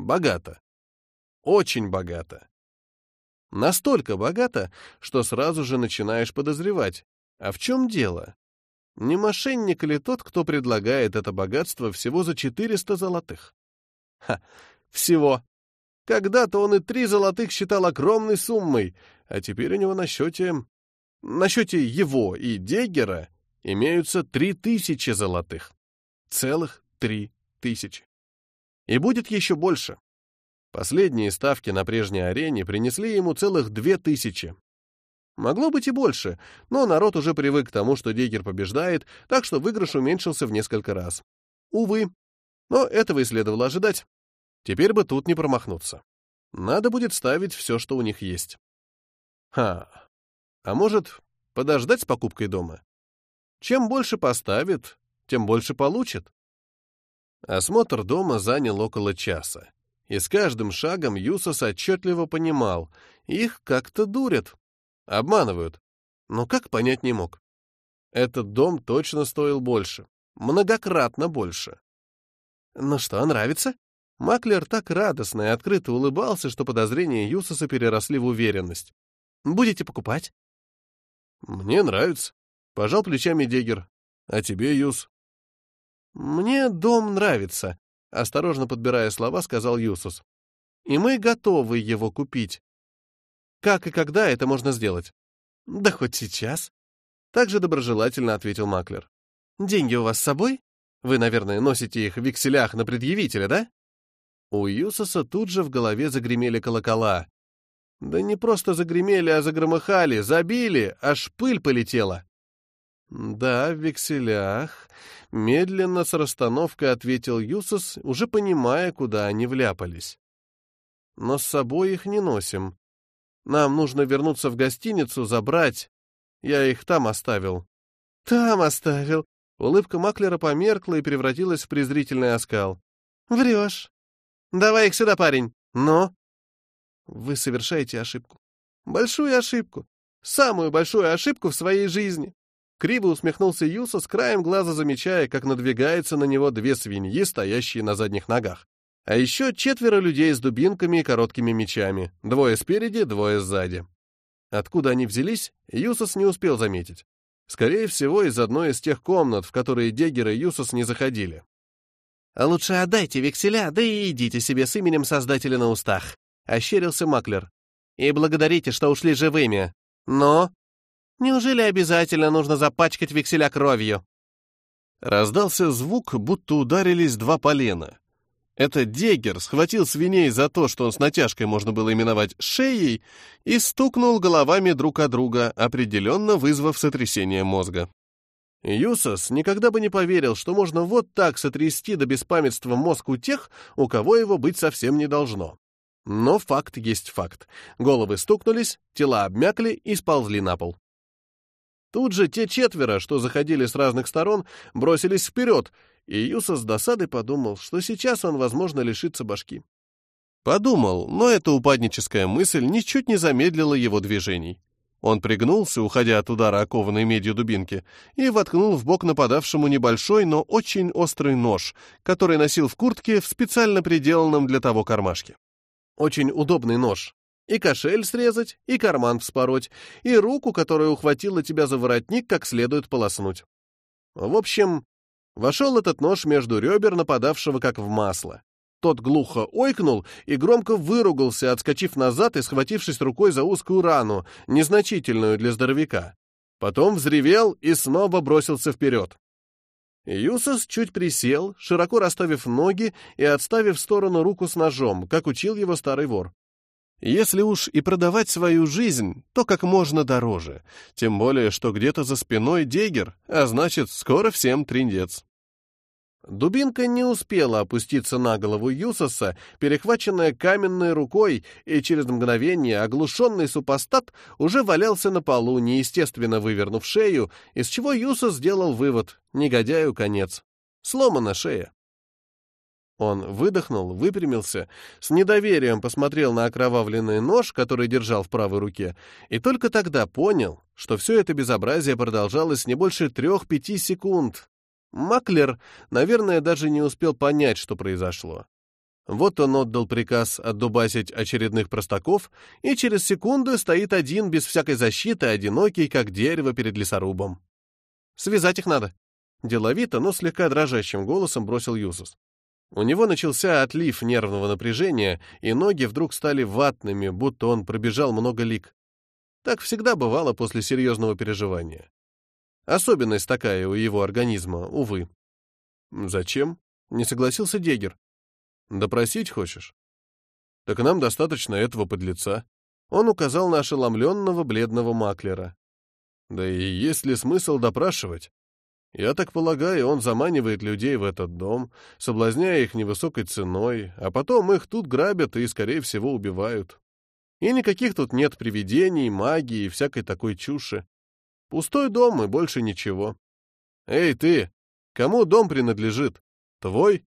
Богато. Очень богато. Настолько богато, что сразу же начинаешь подозревать. А в чем дело? Не мошенник ли тот, кто предлагает это богатство всего за четыреста золотых? Ха, всего. Когда-то он и три золотых считал огромной суммой, а теперь у него на счете... На счете его и Деггера имеются три тысячи золотых. Целых три тысячи. И будет еще больше. Последние ставки на прежней арене принесли ему целых две тысячи. Могло быть и больше, но народ уже привык к тому, что Деггер побеждает, так что выигрыш уменьшился в несколько раз. Увы, но этого и следовало ожидать. Теперь бы тут не промахнуться. Надо будет ставить все, что у них есть. Ха, а может, подождать с покупкой дома? Чем больше поставит, тем больше получит. Осмотр дома занял около часа, и с каждым шагом Юсос отчетливо понимал, их как-то дурят, обманывают. Но как понять не мог. Этот дом точно стоил больше, многократно больше. Ну что, нравится? Маклер так радостно и открыто улыбался, что подозрения Юсоса переросли в уверенность. Будете покупать? Мне нравится. Пожал плечами Деггер. А тебе, Юс? Мне дом нравится, осторожно подбирая слова, сказал Юсос. И мы готовы его купить. Как и когда это можно сделать? Да хоть сейчас. Также доброжелательно ответил Маклер. Деньги у вас с собой? Вы, наверное, носите их в векселях на предъявителя, да? У Юсоса тут же в голове загремели колокола. Да не просто загремели, а загромыхали, забили, аж пыль полетела. Да, в векселях. Медленно с расстановкой ответил Юсос, уже понимая, куда они вляпались. Но с собой их не носим. Нам нужно вернуться в гостиницу, забрать. Я их там оставил. Там оставил. Улыбка Маклера померкла и превратилась в презрительный оскал. Врешь. Давай их сюда, парень. Но... Вы совершаете ошибку. Большую ошибку. Самую большую ошибку в своей жизни. Криво усмехнулся Юсос, краем глаза замечая, как надвигается на него две свиньи, стоящие на задних ногах. А еще четверо людей с дубинками и короткими мечами. Двое спереди, двое сзади. Откуда они взялись, Юсос не успел заметить. Скорее всего, из одной из тех комнат, в которые Деггер и Юсос не заходили. «А лучше отдайте векселя, да и идите себе с именем Создателя на устах», — ощерился Маклер. «И благодарите, что ушли живыми. Но неужели обязательно нужно запачкать векселя кровью?» Раздался звук, будто ударились два полена. Это Деггер схватил свиней за то, что с натяжкой можно было именовать шеей, и стукнул головами друг о друга, определенно вызвав сотрясение мозга. Юсос никогда бы не поверил, что можно вот так сотрясти до беспамятства мозг у тех, у кого его быть совсем не должно. Но факт есть факт. Головы стукнулись, тела обмякли и сползли на пол. Тут же те четверо, что заходили с разных сторон, бросились вперед, и Юсос с досадой подумал, что сейчас он, возможно, лишится башки. Подумал, но эта упадническая мысль ничуть не замедлила его движений. Он пригнулся, уходя от удара окованной медью дубинки, и воткнул в бок нападавшему небольшой, но очень острый нож, который носил в куртке в специально приделанном для того кармашке. Очень удобный нож. И кошель срезать, и карман вспороть, и руку, которая ухватила тебя за воротник, как следует полоснуть. В общем, вошел этот нож между ребер нападавшего как в масло. Тот глухо ойкнул и громко выругался, отскочив назад и схватившись рукой за узкую рану, незначительную для здоровяка. Потом взревел и снова бросился вперед. Юсос чуть присел, широко расставив ноги и отставив в сторону руку с ножом, как учил его старый вор. Если уж и продавать свою жизнь, то как можно дороже, тем более, что где-то за спиной Деггер, а значит, скоро всем триндец. Дубинка не успела опуститься на голову Юсоса, перехваченная каменной рукой, и через мгновение оглушенный супостат уже валялся на полу, неестественно вывернув шею, из чего Юсос сделал вывод — негодяю конец. Сломана шея. Он выдохнул, выпрямился, с недоверием посмотрел на окровавленный нож, который держал в правой руке, и только тогда понял, что все это безобразие продолжалось не больше трех-пяти секунд. Маклер, наверное, даже не успел понять, что произошло. Вот он отдал приказ отдубасить очередных простаков, и через секунду стоит один без всякой защиты, одинокий, как дерево перед лесорубом. «Связать их надо», — деловито, но слегка дрожащим голосом бросил Юсус. У него начался отлив нервного напряжения, и ноги вдруг стали ватными, будто он пробежал много лиг. Так всегда бывало после серьезного переживания. Особенность такая у его организма, увы. «Зачем?» — не согласился Дегер. «Допросить хочешь? Так нам достаточно этого подлеца». Он указал на ошеломленного бледного маклера. «Да и есть ли смысл допрашивать? Я так полагаю, он заманивает людей в этот дом, соблазняя их невысокой ценой, а потом их тут грабят и, скорее всего, убивают. И никаких тут нет привидений, магии и всякой такой чуши. Пустой дом и больше ничего. Эй, ты! Кому дом принадлежит? Твой?»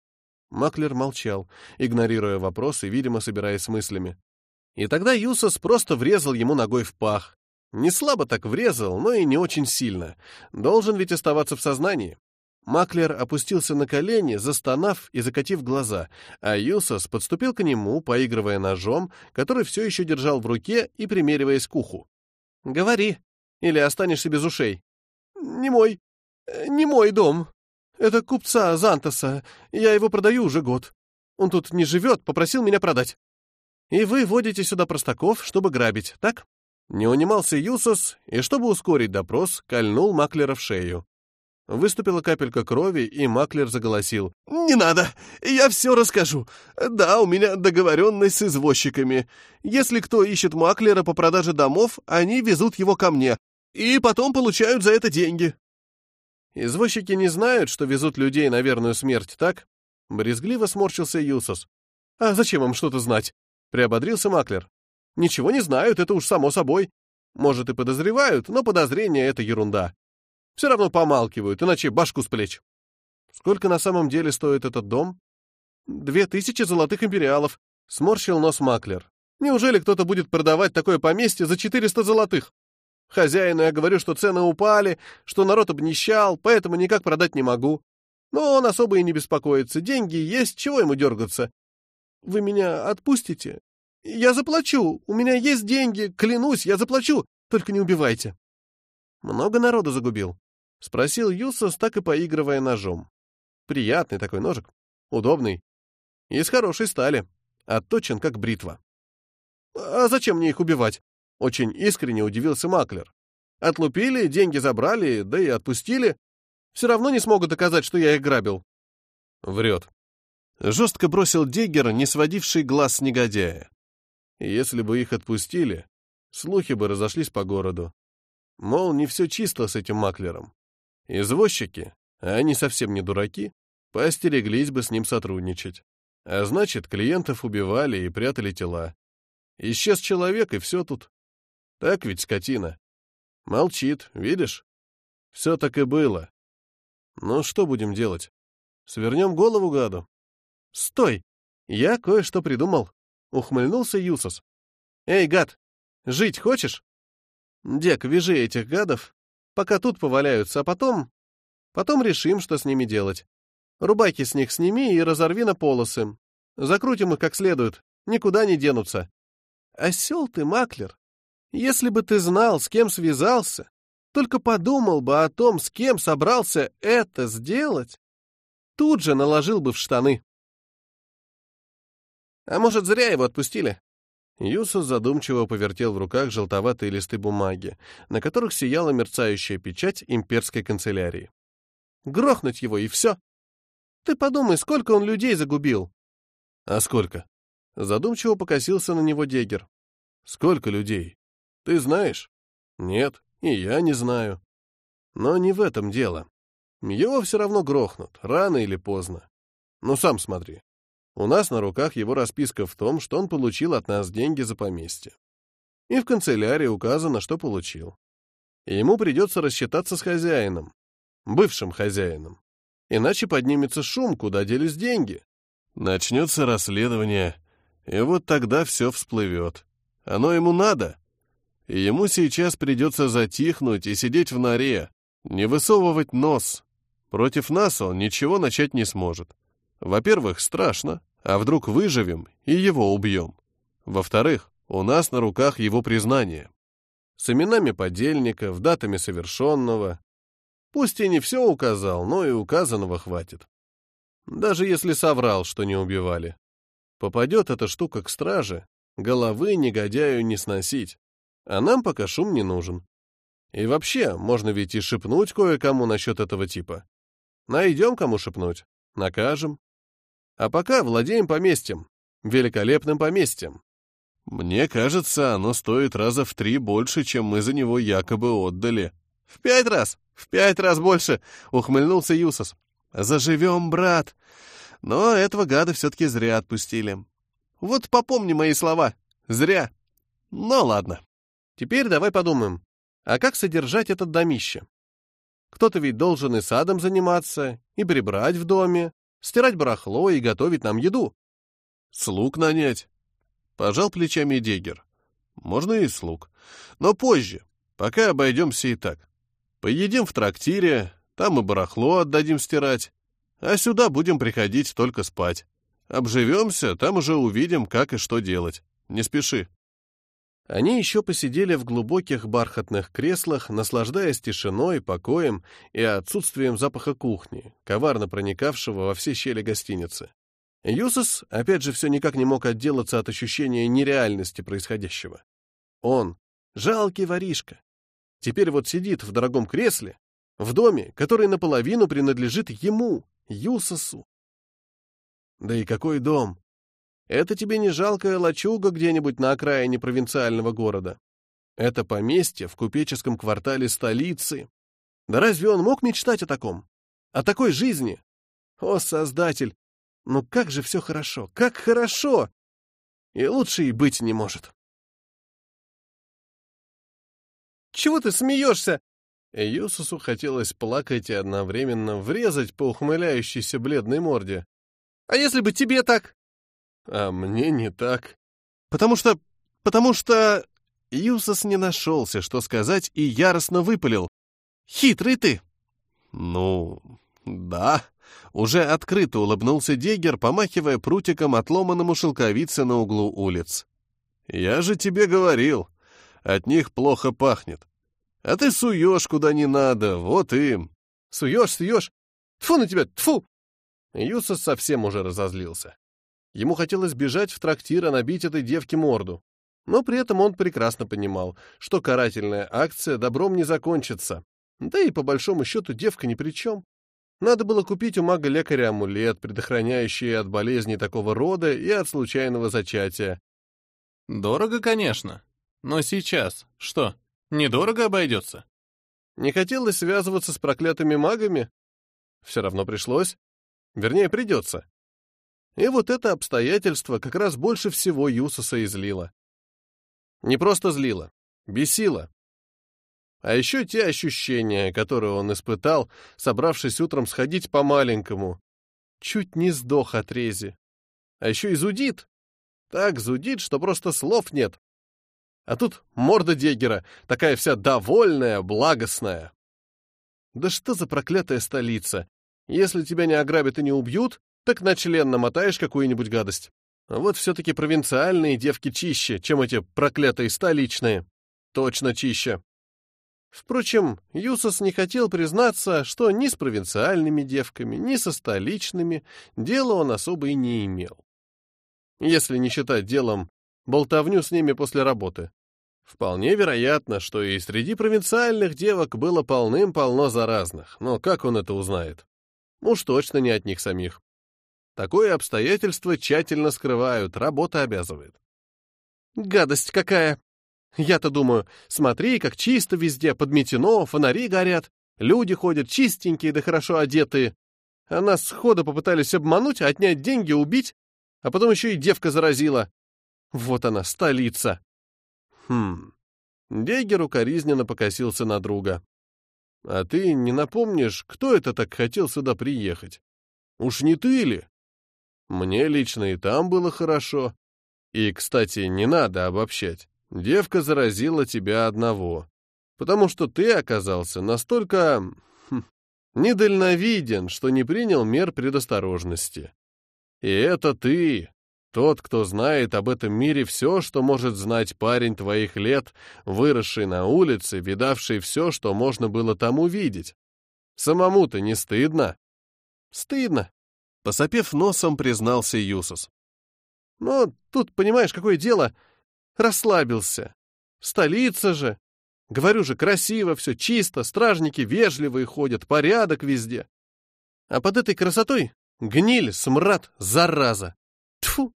Маклер молчал, игнорируя вопрос и, видимо, собираясь с мыслями. И тогда Юсос просто врезал ему ногой в пах. Не слабо так врезал, но и не очень сильно. Должен ведь оставаться в сознании. Маклер опустился на колени, застонав и закатив глаза, а Юсос подступил к нему, поигрывая ножом, который все еще держал в руке и примериваясь к уху. «Говори, или останешься без ушей». «Не мой, не мой дом. Это купца Зантоса. Я его продаю уже год. Он тут не живет, попросил меня продать». «И вы водите сюда простаков, чтобы грабить, так?» Не унимался Юсос, и, чтобы ускорить допрос, кольнул Маклера в шею. Выступила капелька крови, и Маклер заголосил. «Не надо! Я все расскажу. Да, у меня договоренность с извозчиками. Если кто ищет Маклера по продаже домов, они везут его ко мне, и потом получают за это деньги». «Извозчики не знают, что везут людей на верную смерть, так?» Брезгливо сморщился Юсос. «А зачем им что-то знать?» — приободрился Маклер. «Ничего не знают, это уж само собой. Может, и подозревают, но подозрения — это ерунда. Все равно помалкивают, иначе башку с плеч». «Сколько на самом деле стоит этот дом?» «Две тысячи золотых империалов», — сморщил нос Маклер. «Неужели кто-то будет продавать такое поместье за четыреста золотых? Хозяину я говорю, что цены упали, что народ обнищал, поэтому никак продать не могу. Но он особо и не беспокоится. Деньги есть, чего ему дергаться? Вы меня отпустите? Я заплачу. У меня есть деньги, клянусь, я заплачу. Только не убивайте». «Много народу загубил?» — спросил Юсос, так и поигрывая ножом. Приятный такой ножик, удобный. Из хорошей стали, отточен как бритва. «А зачем мне их убивать?» — очень искренне удивился Маклер. «Отлупили, деньги забрали, да и отпустили. Все равно не смогут доказать, что я их грабил». «Врет». Жестко бросил Дегер, не сводивший глаз с негодяя. Если бы их отпустили, слухи бы разошлись по городу. Мол, не все чисто с этим Маклером. Извозчики, а они совсем не дураки, поостереглись бы с ним сотрудничать. А значит, клиентов убивали и прятали тела. Исчез человек, и все тут. Так ведь, скотина? Молчит, видишь? Все так и было. Ну, что будем делать? Свернем голову гаду? Стой! Я кое-что придумал. Ухмыльнулся Юсос. Эй, гад, жить хочешь? Дек, вяжи этих гадов, пока тут поваляются, а потом... Потом решим, что с ними делать. Рубайки с них сними и разорви на полосы. Закрутим их как следует, никуда не денутся. Осел ты, Маклер. Если бы ты знал, с кем связался, только подумал бы о том, с кем собрался это сделать, тут же наложил бы в штаны. А может, зря его отпустили? Юсос задумчиво повертел в руках желтоватые листы бумаги, на которых сияла мерцающая печать имперской канцелярии. Грохнуть его, и все. Ты подумай, сколько он людей загубил. А сколько? Задумчиво покосился на него Дегер. Сколько людей? Ты знаешь? Нет, и я не знаю. Но не в этом дело. Его все равно грохнут, рано или поздно. Ну, сам смотри. У нас на руках его расписка в том, что он получил от нас деньги за поместье. И в канцелярии указано, что получил. И ему придется рассчитаться с хозяином, бывшим хозяином. Иначе поднимется шум, куда делись деньги. Начнется расследование, и вот тогда все всплывет. Оно ему надо. И ему сейчас придется затихнуть и сидеть в норе, не высовывать нос. Против нас он ничего начать не сможет. Во-первых, страшно, А вдруг выживем и его убьем? Во-вторых, у нас на руках его признание. С именами подельников, датами совершенного. Пусть и не все указал, но и указанного хватит. Даже если соврал, что не убивали. Попадет эта штука к страже, головы негодяю не сносить. А нам пока шум не нужен. И вообще, можно ведь и шепнуть кое-кому насчет этого типа. Найдем, кому шепнуть. Накажем. А пока владеем поместьем. Великолепным поместьем. Мне кажется, оно стоит раза в три больше, чем мы за него якобы отдали. В пять раз! В пять раз больше! Ухмыльнулся Юсос. Заживем, брат. Но этого гада все-таки зря отпустили. Вот попомни мои слова. Зря. Ну ладно. Теперь давай подумаем. А как содержать этот домище? Кто-то ведь должен и садом заниматься, и прибрать в доме, стирать барахло и готовить нам еду. Слуг нанять. Пожал плечами Дегер. Можно и слуг. Но позже, пока обойдемся и так. Поедим в трактире, там и барахло отдадим стирать, а сюда будем приходить только спать. Обживемся, там уже увидим, как и что делать. Не спеши. Они еще посидели в глубоких бархатных креслах, наслаждаясь тишиной, покоем и отсутствием запаха кухни, коварно проникавшего во все щели гостиницы. Юсос, опять же, все никак не мог отделаться от ощущения нереальности происходящего. Он, жалкий воришка, теперь вот сидит в дорогом кресле, в доме, который наполовину принадлежит ему, Юсосу. Да и какой дом? Это тебе не жалкая лачуга где-нибудь на окраине провинциального города. Это поместье в купеческом квартале столицы. Да разве он мог мечтать о таком? О такой жизни? О, Создатель! Ну как же все хорошо, как хорошо! И лучше и быть не может. Чего ты смеешься? Юсусу хотелось плакать и одновременно врезать по ухмыляющейся бледной морде. А если бы тебе так? А мне не так. Потому что... Потому что... Юсос не нашелся, что сказать, и яростно выпалил. Хитрый ты. Ну, да. Уже открыто улыбнулся Дегер, помахивая прутиком отломанному шелковице на углу улиц. Я же тебе говорил, от них плохо пахнет. А ты суешь куда не надо, вот и... Суешь, суешь. Тьфу на тебя, тьфу! Юсос совсем уже разозлился. Ему хотелось бежать в трактир и набить этой девке морду. Но при этом он прекрасно понимал, что карательная акция добром не закончится. Да и по большому счету девка ни при чем. Надо было купить у мага-лекаря амулет, предохраняющий от болезней такого рода и от случайного зачатия. Дорого, конечно. Но сейчас что, недорого обойдется? Не хотелось связываться с проклятыми магами? Все равно пришлось. Вернее, придется. И вот это обстоятельство как раз больше всего Юсоса излило. Не просто злило, бесило. А еще те ощущения, которые он испытал, собравшись утром сходить по-маленькому. Чуть не сдох от рези. А еще и зудит. Так зудит, что просто слов нет. А тут морда Дегера, такая вся довольная, благостная. Да что за проклятая столица? Если тебя не ограбят и не убьют, так на член намотаешь какую-нибудь гадость. Вот все-таки провинциальные девки чище, чем эти проклятые столичные. Точно чище. Впрочем, Юсос не хотел признаться, что ни с провинциальными девками, ни со столичными дела он особо и не имел. Если не считать делом болтовню с ними после работы. Вполне вероятно, что и среди провинциальных девок было полным-полно заразных, но как он это узнает? Уж точно не от них самих. Такое обстоятельство тщательно скрывают, работа обязывает. Гадость какая! Я-то думаю, смотри, как чисто везде, подметено, фонари горят, люди ходят чистенькие да хорошо одетые. А нас сходу попытались обмануть, отнять деньги, убить, а потом еще и девка заразила. Вот она, столица. Хм. Дегер укоризненно покосился на друга. А ты не напомнишь, кто это так хотел сюда приехать? Уж не ты ли? Мне лично и там было хорошо. И, кстати, не надо обобщать. Девка заразила тебя одного, потому что ты оказался настолько хм, недальновиден, что не принял мер предосторожности. И это ты, тот, кто знает об этом мире все, что может знать парень твоих лет, выросший на улице, видавший все, что можно было там увидеть. Самому-то не стыдно?» «Стыдно», — посопев носом, признался Юсос. «Но тут, понимаешь, какое дело? Расслабился. Столица же. Говорю же, красиво все, чисто, стражники вежливые ходят, порядок везде. А под этой красотой гниль, смрад, зараза. Тьфу!»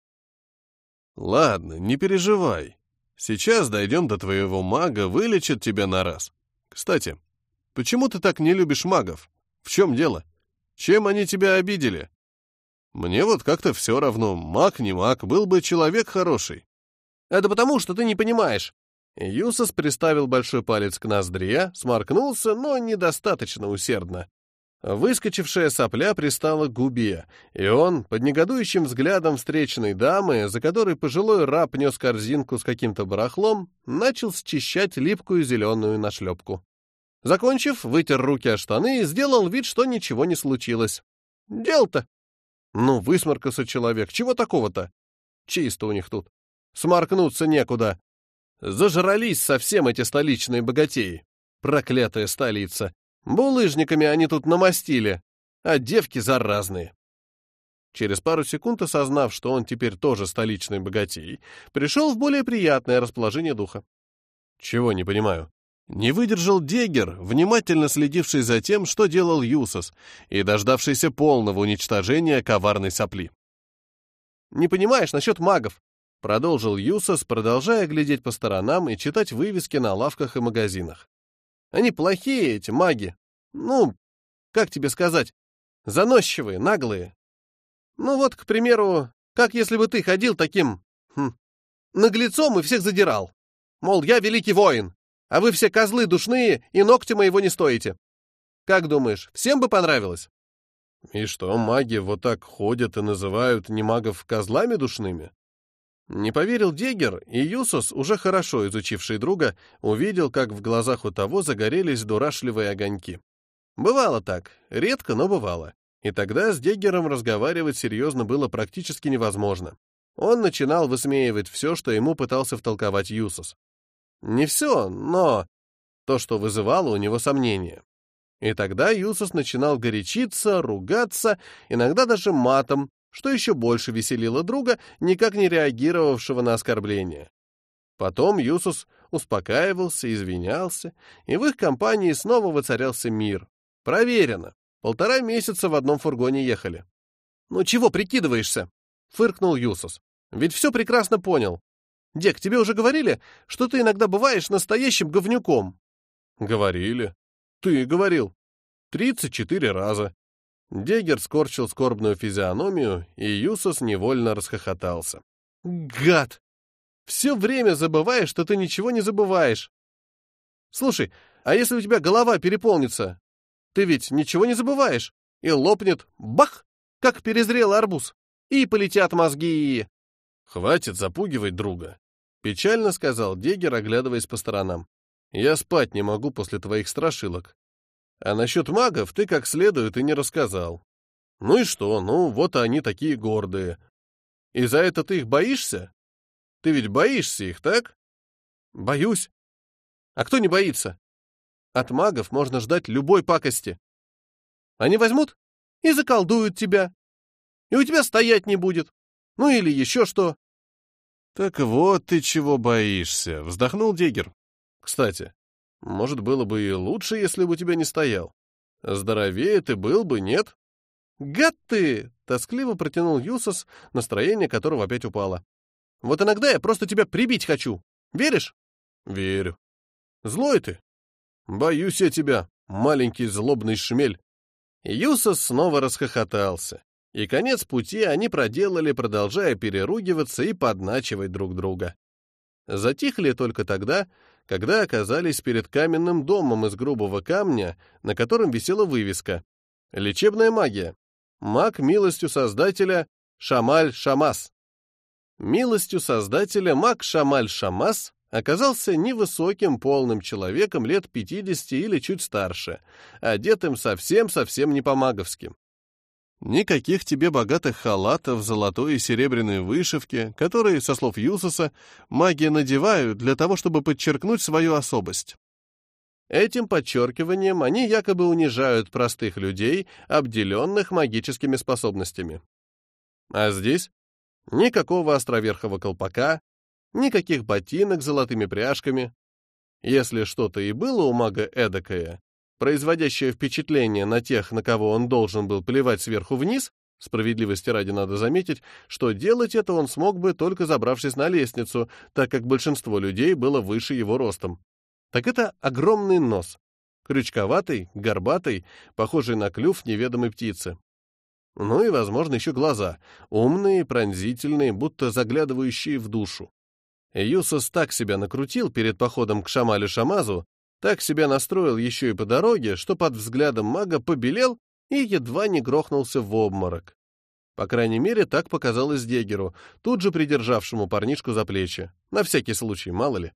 «Ладно, не переживай. Сейчас дойдем до твоего мага, вылечит тебя на раз. Кстати, почему ты так не любишь магов? В чем дело? Чем они тебя обидели? Мне вот как-то все равно, маг не маг, был бы человек хороший». «Это потому, что ты не понимаешь». Юсос приставил большой палец к ноздре, сморкнулся, но недостаточно усердно. Выскочившая сопля пристала к губе, и он, под негодующим взглядом встречной дамы, за которой пожилой раб нес корзинку с каким-то барахлом, начал счищать липкую зеленую нашлепку. Закончив, вытер руки о штаны и сделал вид, что ничего не случилось. Дело-то. Ну, высморкался человек, чего такого-то? Чисто у них тут. Сморкнуться некуда. Зажрались совсем эти столичные богатеи. Проклятая столица. Булыжниками они тут намостили, а девки заразные. Через пару секунд, осознав, что он теперь тоже столичный богатей, пришел в более приятное расположение духа. «Чего не понимаю?» Не выдержал Дегер, внимательно следивший за тем, что делал Юсос, и дождавшийся полного уничтожения коварной сопли. «Не понимаешь насчет магов?» — продолжил Юсос, продолжая глядеть по сторонам и читать вывески на лавках и магазинах. «Они плохие, эти маги. Ну, как тебе сказать, заносчивые, наглые. Ну вот, к примеру, как если бы ты ходил таким хм, наглецом и всех задирал. Мол, я великий воин, а вы все козлы душные и ногти моего не стоите. Как думаешь, всем бы понравилось?» «И что, маги вот так ходят и называют немагов козлами душными?» Не поверил Дегер, и Юсос, уже хорошо изучивший друга, увидел, как в глазах у того загорелись дурашливые огоньки. Бывало так, редко, но бывало. И тогда с Дегером разговаривать серьезно было практически невозможно. Он начинал высмеивать все, что ему пытался втолковать Юсос. Не все, но то, что вызывало у него сомнения. И тогда Юсос начинал горячиться, ругаться, иногда даже матом, что еще больше веселило друга, никак не реагировавшего на оскорбления. Потом Юсос успокаивался, извинялся, и в их компании снова воцарялся мир. Проверено. Полтора месяца в одном фургоне ехали. «Ну чего прикидываешься?» — фыркнул Юсос. «Ведь все прекрасно понял. Дек, тебе уже говорили, что ты иногда бываешь настоящим говнюком?» «Говорили. Ты говорил. Тридцать четыре раза». Дегер скорчил скорбную физиономию, и Юсос невольно расхохотался. «Гад! Все время забываешь, что ты ничего не забываешь. Слушай, а если у тебя голова переполнится? Ты ведь ничего не забываешь, и лопнет, бах, как перезрелый арбуз, и полетят мозги». «Хватит запугивать друга», — печально сказал Дегер, оглядываясь по сторонам. «Я спать не могу после твоих страшилок. А насчет магов ты как следует и не рассказал. Ну и что? Ну, вот они такие гордые. И за это ты их боишься? Ты ведь боишься их, так?» «Боюсь. А кто не боится? От магов можно ждать любой пакости. Они возьмут и заколдуют тебя. И у тебя стоять не будет. Ну или еще что». «Так вот ты чего боишься», — вздохнул Дегер. «Кстати, может, было бы и лучше, если бы у тебя не стоял. Здоровее ты был бы, нет?» «Гад ты!» — тоскливо протянул Юсос, настроение которого опять упало. «Вот иногда я просто тебя прибить хочу. Веришь?» «Верю». «Злой ты?» «Боюсь я тебя, маленький злобный шмель». Юсос снова расхохотался, и конец пути они проделали, продолжая переругиваться и подначивать друг друга. Затихли только тогда, когда оказались перед каменным домом из грубого камня, на котором висела вывеска «Лечебная магия. Маг милостью Создателя Шамаль-Шамас». Милостью Создателя маг Шамаль-Шамас оказался невысоким полным человеком лет пятидесяти или чуть старше, одетым совсем-совсем не по-маговски. Никаких тебе богатых халатов, золотой и серебряной вышивки, которые, со слов Юсоса, маги надевают для того, чтобы подчеркнуть свою особость. Этим подчеркиванием они якобы унижают простых людей, обделенных магическими способностями. А здесь никакого островерхого колпака, никаких ботинок с золотыми пряжками. Если что-то и было у мага эдакое, производящее впечатление на тех, на кого он должен был плевать сверху вниз, справедливости ради надо заметить, что делать это он смог бы, только забравшись на лестницу, так как большинство людей было выше его ростом. Так это огромный нос, крючковатый, горбатый, похожий на клюв неведомой птицы. Ну и, возможно, еще глаза, умные, пронзительные, будто заглядывающие в душу. Юсос так себя накрутил перед походом к Шамалю Шамазу, так себя настроил еще и по дороге, что под взглядом мага побелел и едва не грохнулся в обморок. По крайней мере, так показалось Дегеру, тут же придержавшему парнишку за плечи. На всякий случай, мало ли.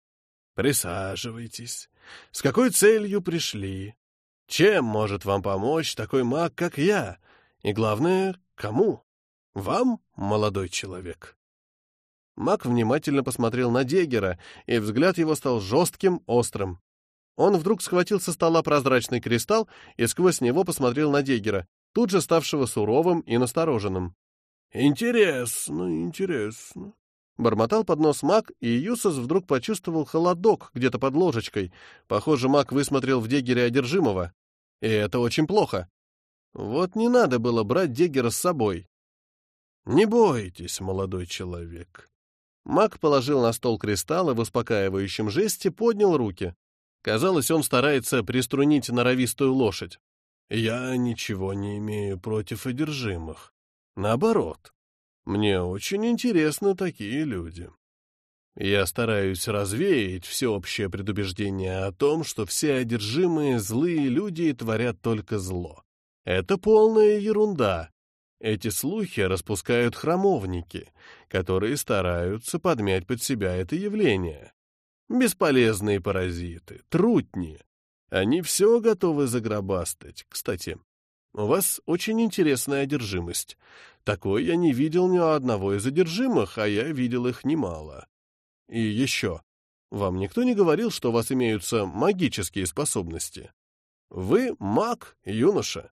«Присаживайтесь. С какой целью пришли? Чем может вам помочь такой маг, как я? И главное, кому? Вам, молодой человек?» Маг внимательно посмотрел на Дегера, и взгляд его стал жестким, острым. Он вдруг схватил со стола прозрачный кристалл и сквозь него посмотрел на Дегера, тут же ставшего суровым и настороженным. «Интересно, интересно», — бормотал под нос маг, и Юсос вдруг почувствовал холодок где-то под ложечкой. Похоже, маг высмотрел в Дегере одержимого. И это очень плохо. Вот не надо было брать Дегера с собой. «Не бойтесь, молодой человек». Маг положил на стол кристалл и в успокаивающем жесте поднял руки. Казалось, он старается приструнить норовистую лошадь. «Я ничего не имею против одержимых. Наоборот, мне очень интересны такие люди. Я стараюсь развеять всеобщее предубеждение о том, что все одержимые злые люди творят только зло. Это полная ерунда. Эти слухи распускают храмовники, которые стараются подмять под себя это явление. Бесполезные паразиты, трутни. Они все готовы загробастать. Кстати, у вас очень интересная одержимость. Такой я не видел ни у одного из одержимых, а я видел их немало. И еще, вам никто не говорил, что у вас имеются магические способности? Вы маг, юноша.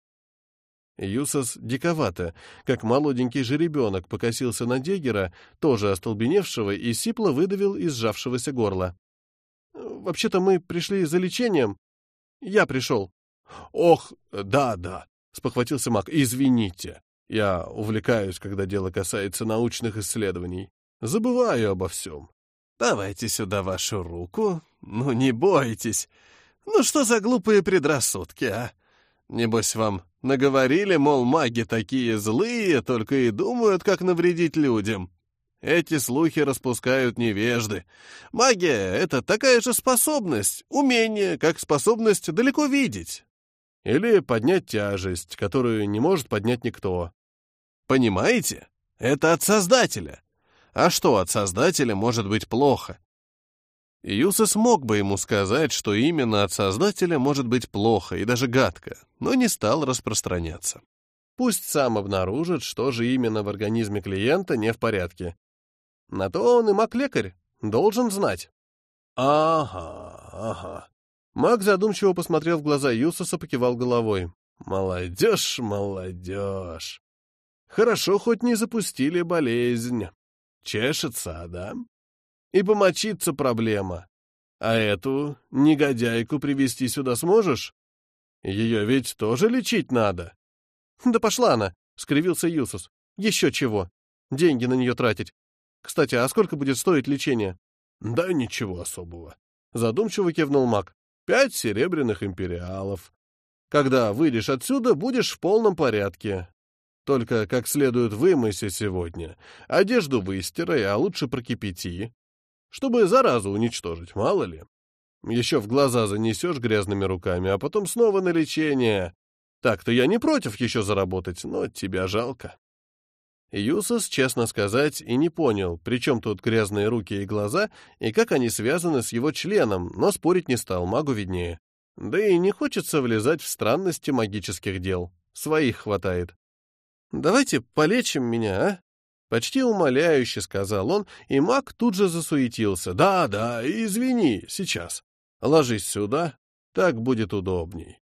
Юсос диковато, как молоденький жеребенок, покосился на Дегера, тоже остолбеневшего, и сипло выдавил из сжавшегося горла. «Вообще-то мы пришли за лечением. Я пришел». «Ох, да-да», — спохватился маг, — «извините. Я увлекаюсь, когда дело касается научных исследований. Забываю обо всем. Давайте сюда вашу руку. Ну, не бойтесь. Ну, что за глупые предрассудки, а? Небось, вам наговорили, мол, маги такие злые, только и думают, как навредить людям. Эти слухи распускают невежды. Магия — это такая же способность, умение, как способность далеко видеть. Или поднять тяжесть, которую не может поднять никто. Понимаете? Это от Создателя. А что от Создателя может быть плохо? Юсос мог бы ему сказать, что именно от Создателя может быть плохо и даже гадко, но не стал распространяться. Пусть сам обнаружит, что же именно в организме клиента не в порядке. На то он и маг-лекарь, должен знать. Ага, ага. Маг задумчиво посмотрел в глаза Юсоса, покивал головой. Молодежь, молодежь. Хорошо, хоть не запустили болезнь. Чешется, да? И помочиться проблема. А эту негодяйку привести сюда сможешь? Ее ведь тоже лечить надо. Да пошла она, скривился Юсос. Еще чего. Деньги на нее тратить. Кстати, а сколько будет стоить лечение? Да ничего особого. Задумчиво кивнул маг. Пять серебряных империалов. Когда выйдешь отсюда, будешь в полном порядке. Только как следует вымойся сегодня. Одежду выстирай, а лучше прокипяти. Чтобы заразу уничтожить, мало ли. Еще в глаза занесешь грязными руками, а потом снова на лечение. Так-то я не против еще заработать, но тебя жалко. Юсос, честно сказать, и не понял, при чем тут грязные руки и глаза, и как они связаны с его членом, но спорить не стал, магу виднее. Да и не хочется влезать в странности магических дел. Своих хватает. «Давайте полечим меня, а?» Почти умоляюще сказал он, и маг тут же засуетился. «Да, да, извини, сейчас. Ложись сюда, так будет удобней».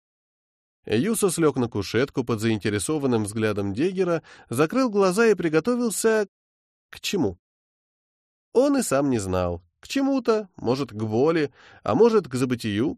Юсос лег на кушетку под заинтересованным взглядом Деггера, закрыл глаза и приготовился... к чему? Он и сам не знал. К чему-то, может, к боли, а может, к забытию.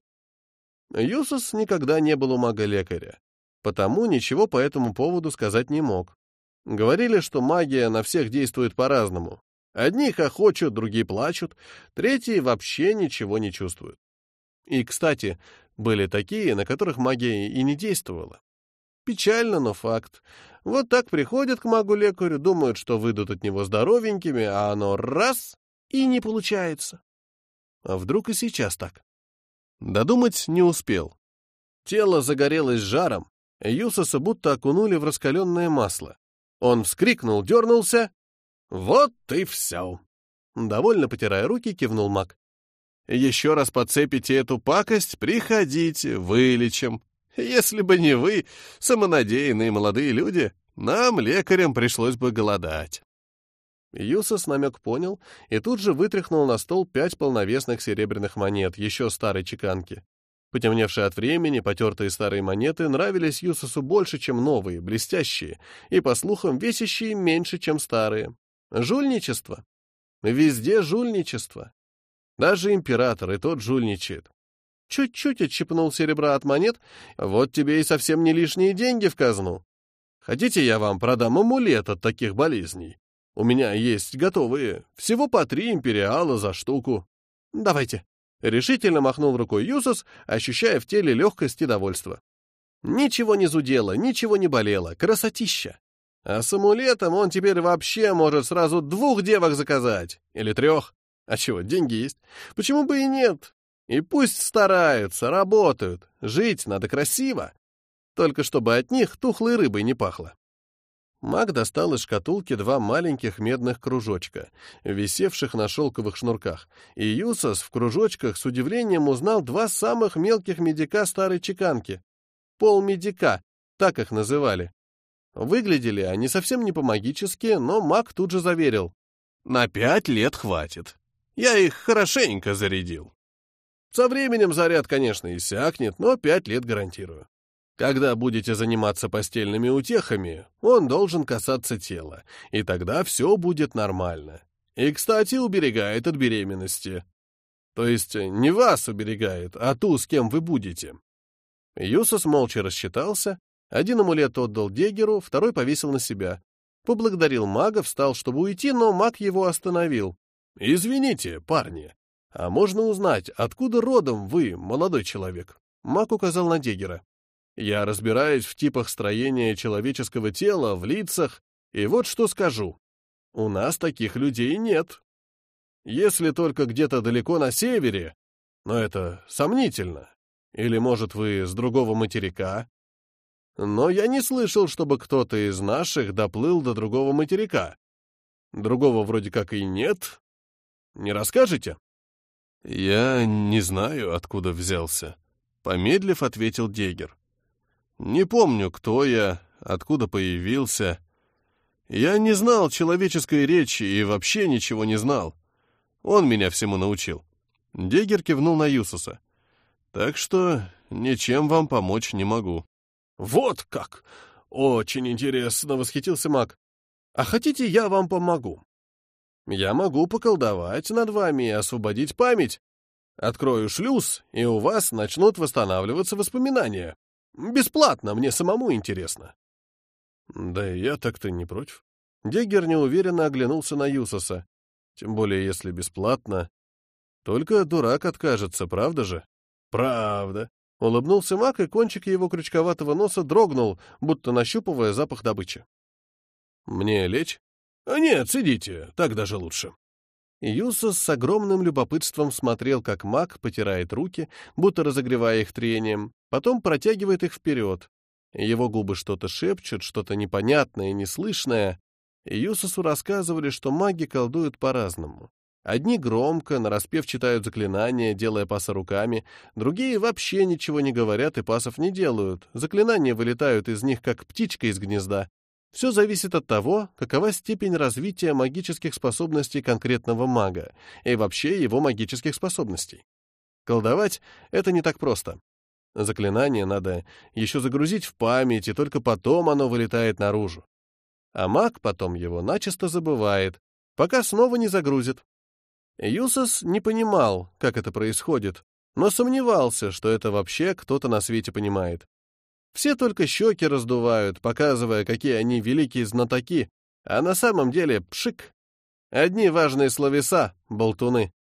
Юсос никогда не был у мага-лекаря, потому ничего по этому поводу сказать не мог. Говорили, что магия на всех действует по-разному. Одни хохочут, другие плачут, третьи вообще ничего не чувствуют. И, кстати, были такие, на которых магия и не действовала. Печально, но факт. Вот так приходят к магу-лекарю, думают, что выйдут от него здоровенькими, а оно раз — и не получается. А вдруг и сейчас так? Додумать не успел. Тело загорелось жаром, Юсоса будто окунули в раскаленное масло. Он вскрикнул, дернулся. «Вот и все!» Довольно потирая руки, кивнул маг. «Еще раз подцепите эту пакость, приходите, вылечим. Если бы не вы, самонадеянные молодые люди, нам, лекарям, пришлось бы голодать». Юсос намек понял и тут же вытряхнул на стол пять полновесных серебряных монет, еще старой чеканки. Потемневшие от времени, потертые старые монеты нравились Юсосу больше, чем новые, блестящие, и, по слухам, весящие меньше, чем старые. Жульничество. Везде жульничество. Даже император и тот жульничает. Чуть-чуть отщипнул серебра от монет, вот тебе и совсем не лишние деньги в казну. Хотите, я вам продам амулет от таких болезней? У меня есть готовые, всего по три империала за штуку. Давайте. Решительно махнул рукой Юсос, ощущая в теле легкость и довольство. Ничего не зудело, ничего не болело, красотища. А с амулетом он теперь вообще может сразу двух девок заказать. Или трех. А чего, деньги есть? Почему бы и нет? И пусть стараются, работают. Жить надо красиво. Только чтобы от них тухлой рыбой не пахло. Маг достал из шкатулки два маленьких медных кружочка, висевших на шелковых шнурках, и Юсос в кружочках с удивлением узнал два самых мелких медика старой чеканки. Полмедика, так их называли. Выглядели они совсем не по-магически, но маг тут же заверил. «На пять лет хватит. Я их хорошенько зарядил. Со временем заряд, конечно, иссякнет, но пять лет гарантирую. Когда будете заниматься постельными утехами, он должен касаться тела, и тогда все будет нормально. И, кстати, уберегает от беременности. То есть не вас уберегает, а ту, с кем вы будете». Юсос молча рассчитался, один амулет отдал Деггеру, второй повесил на себя. Поблагодарил мага, встал, чтобы уйти, но маг его остановил. «Извините, парни, а можно узнать, откуда родом вы, молодой человек?» Маг указал на Деггера. «Я разбираюсь в типах строения человеческого тела, в лицах, и вот что скажу. У нас таких людей нет. Если только где-то далеко на севере, но это сомнительно. Или, может, вы с другого материка? Но я не слышал, чтобы кто-то из наших доплыл до другого материка. Другого вроде как и нет. Не расскажете?» «Я не знаю, откуда взялся», — помедлив ответил Деггер. «Не помню, кто я, откуда появился. Я не знал человеческой речи и вообще ничего не знал. Он меня всему научил». Деггер кивнул на Юсоса. «Так что ничем вам помочь не могу». «Вот как! Очень интересно!» — восхитился маг. «А хотите, я вам помогу? Я могу поколдовать над вами и освободить память. Открою шлюз, и у вас начнут восстанавливаться воспоминания. Бесплатно, мне самому интересно». «Да я так-то не против». Деггер неуверенно оглянулся на Юсоса. «Тем более, если бесплатно. Только дурак откажется, правда же?» «Правда». Улыбнулся маг, и кончик его крючковатого носа дрогнул, будто нащупывая запах добычи. «Мне лечь?» «Нет, сидите, так даже лучше». Юсос с огромным любопытством смотрел, как маг потирает руки, будто разогревая их трением, потом протягивает их вперед. Его губы что-то шепчут, что-то непонятное и неслышное. Юсосу рассказывали, что маги колдуют по-разному. Одни громко, нараспев читают заклинания, делая пасы руками, другие вообще ничего не говорят и пасов не делают. Заклинания вылетают из них, как птичка из гнезда. Все зависит от того, какова степень развития магических способностей конкретного мага и вообще его магических способностей. Колдовать — это не так просто. Заклинание надо еще загрузить в память, и только потом оно вылетает наружу. А маг потом его начисто забывает, пока снова не загрузит. Юсос не понимал, как это происходит, но сомневался, что это вообще кто-то на свете понимает. Все только щеки раздувают, показывая, какие они великие знатоки, а на самом деле пшик. Одни важные словеса — болтуны.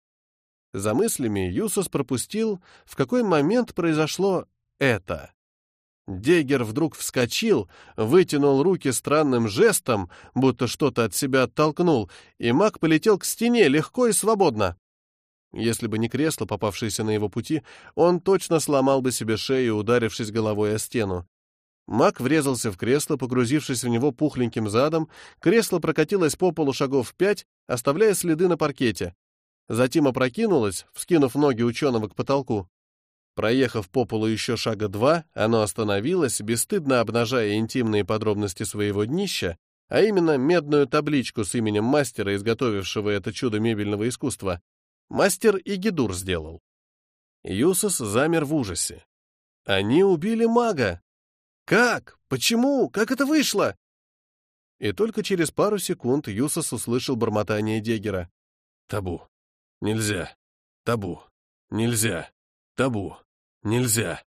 За мыслями Юсос пропустил, в какой момент произошло это. Дегер вдруг вскочил, вытянул руки странным жестом, будто что-то от себя оттолкнул, и маг полетел к стене легко и свободно. Если бы не кресло, попавшееся на его пути, он точно сломал бы себе шею, ударившись головой о стену. Маг врезался в кресло, погрузившись в него пухленьким задом, кресло прокатилось по полу шагов пять, оставляя следы на паркете. Затем опрокинулось, вскинув ноги ученого к потолку. Проехав по полу еще шага два, оно остановилось, бесстыдно обнажая интимные подробности своего днища, а именно медную табличку с именем мастера, изготовившего это чудо мебельного искусства. Мастер Игидур сделал. Юсос замер в ужасе. Они убили мага. Как? Почему? Как это вышло? И только через пару секунд Юсос услышал бормотание Дегера. Табу. Нельзя. Табу. Нельзя. Табу. Нельзя.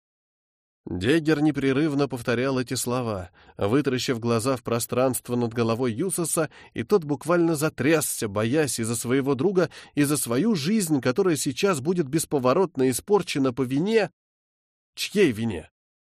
Дегер непрерывно повторял эти слова, вытаращив глаза в пространство над головой Юсоса, и тот буквально затрясся, боясь и за своего друга, и за свою жизнь, которая сейчас будет бесповоротно испорчена по вине... Чьей вине?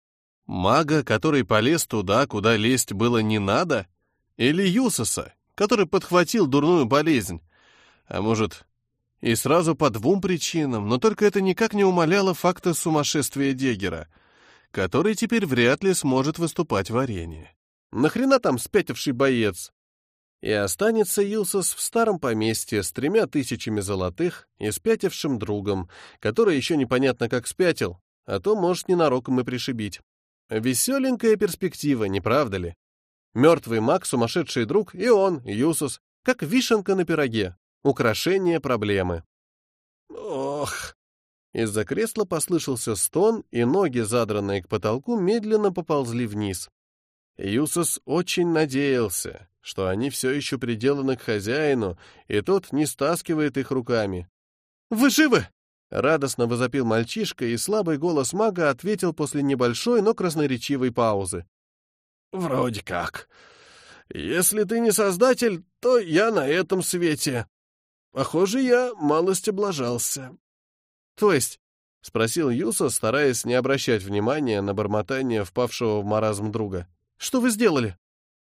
Мага, который полез туда, куда лезть было не надо? Или Юсоса, который подхватил дурную болезнь? А может, и сразу по двум причинам, но только это никак не умаляло факта сумасшествия Дегера, который теперь вряд ли сможет выступать в арене. Нахрена там спятивший боец? И останется Юсос в старом поместье с тремя тысячами золотых и спятившим другом, который еще непонятно как спятил, а то может ненароком и пришибить. Веселенькая перспектива, не правда ли? Мертвый маг, сумасшедший друг, и он, Юсос, как вишенка на пироге, украшение проблемы. Ох! Из-за кресла послышался стон, и ноги, задранные к потолку, медленно поползли вниз. Юсос очень надеялся, что они все еще приделаны к хозяину, и тот не стаскивает их руками. «Вы живы?» — радостно возопил мальчишка, и слабый голос мага ответил после небольшой, но красноречивой паузы. «Вроде как. Если ты не создатель, то я на этом свете. Похоже, я малость облажался». «То есть?» — спросил Юсос, стараясь не обращать внимания на бормотание впавшего в маразм друга. «Что вы сделали?»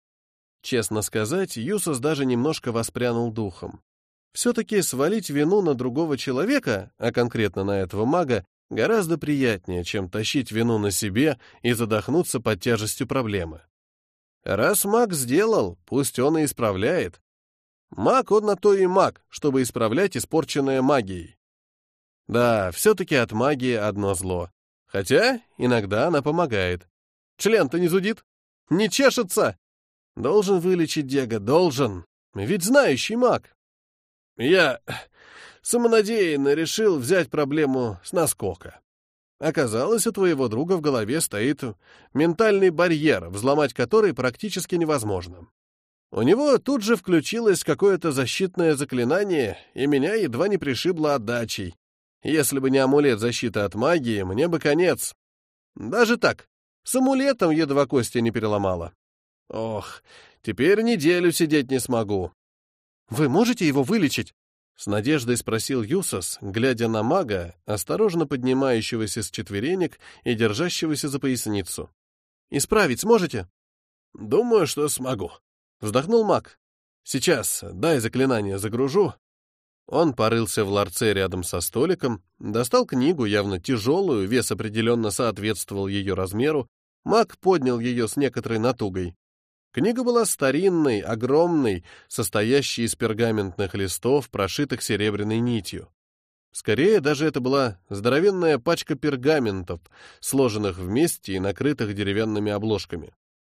Честно сказать, Юсос даже немножко воспрянул духом. Все-таки свалить вину на другого человека, а конкретно на этого мага, гораздо приятнее, чем тащить вину на себе и задохнуться под тяжестью проблемы. Раз маг сделал, пусть он и исправляет. Маг он на то и маг, чтобы исправлять испорченное магией. Да, все-таки от магии одно зло. Хотя иногда она помогает. Член-то не зудит? Не чешется? Должен вылечить Дега, должен. Ведь знающий маг. Я самонадеянно решил взять проблему с наскока. Оказалось, у твоего друга в голове стоит ментальный барьер, взломать который практически невозможно. У него тут же включилось какое-то защитное заклинание, и меня едва не пришибло отдачей. Если бы не амулет защиты от магии, мне бы конец. Даже так, с амулетом едва кости не переломало. Ох, теперь неделю сидеть не смогу. «Вы можете его вылечить?» — с надеждой спросил Юсос, глядя на мага, осторожно поднимающегося с четверенек и держащегося за поясницу. «Исправить сможете?» «Думаю, что смогу», — вздохнул маг. «Сейчас дай заклинание загружу». Он порылся в ларце рядом со столиком, достал книгу, явно тяжелую, вес определенно соответствовал ее размеру. Маг поднял ее с некоторой натугой. Книга была старинной, огромной, состоящей из пергаментных листов, прошитых серебряной нитью. Скорее, даже это была здоровенная пачка пергаментов, сложенных вместе и накрытых деревянными обложками.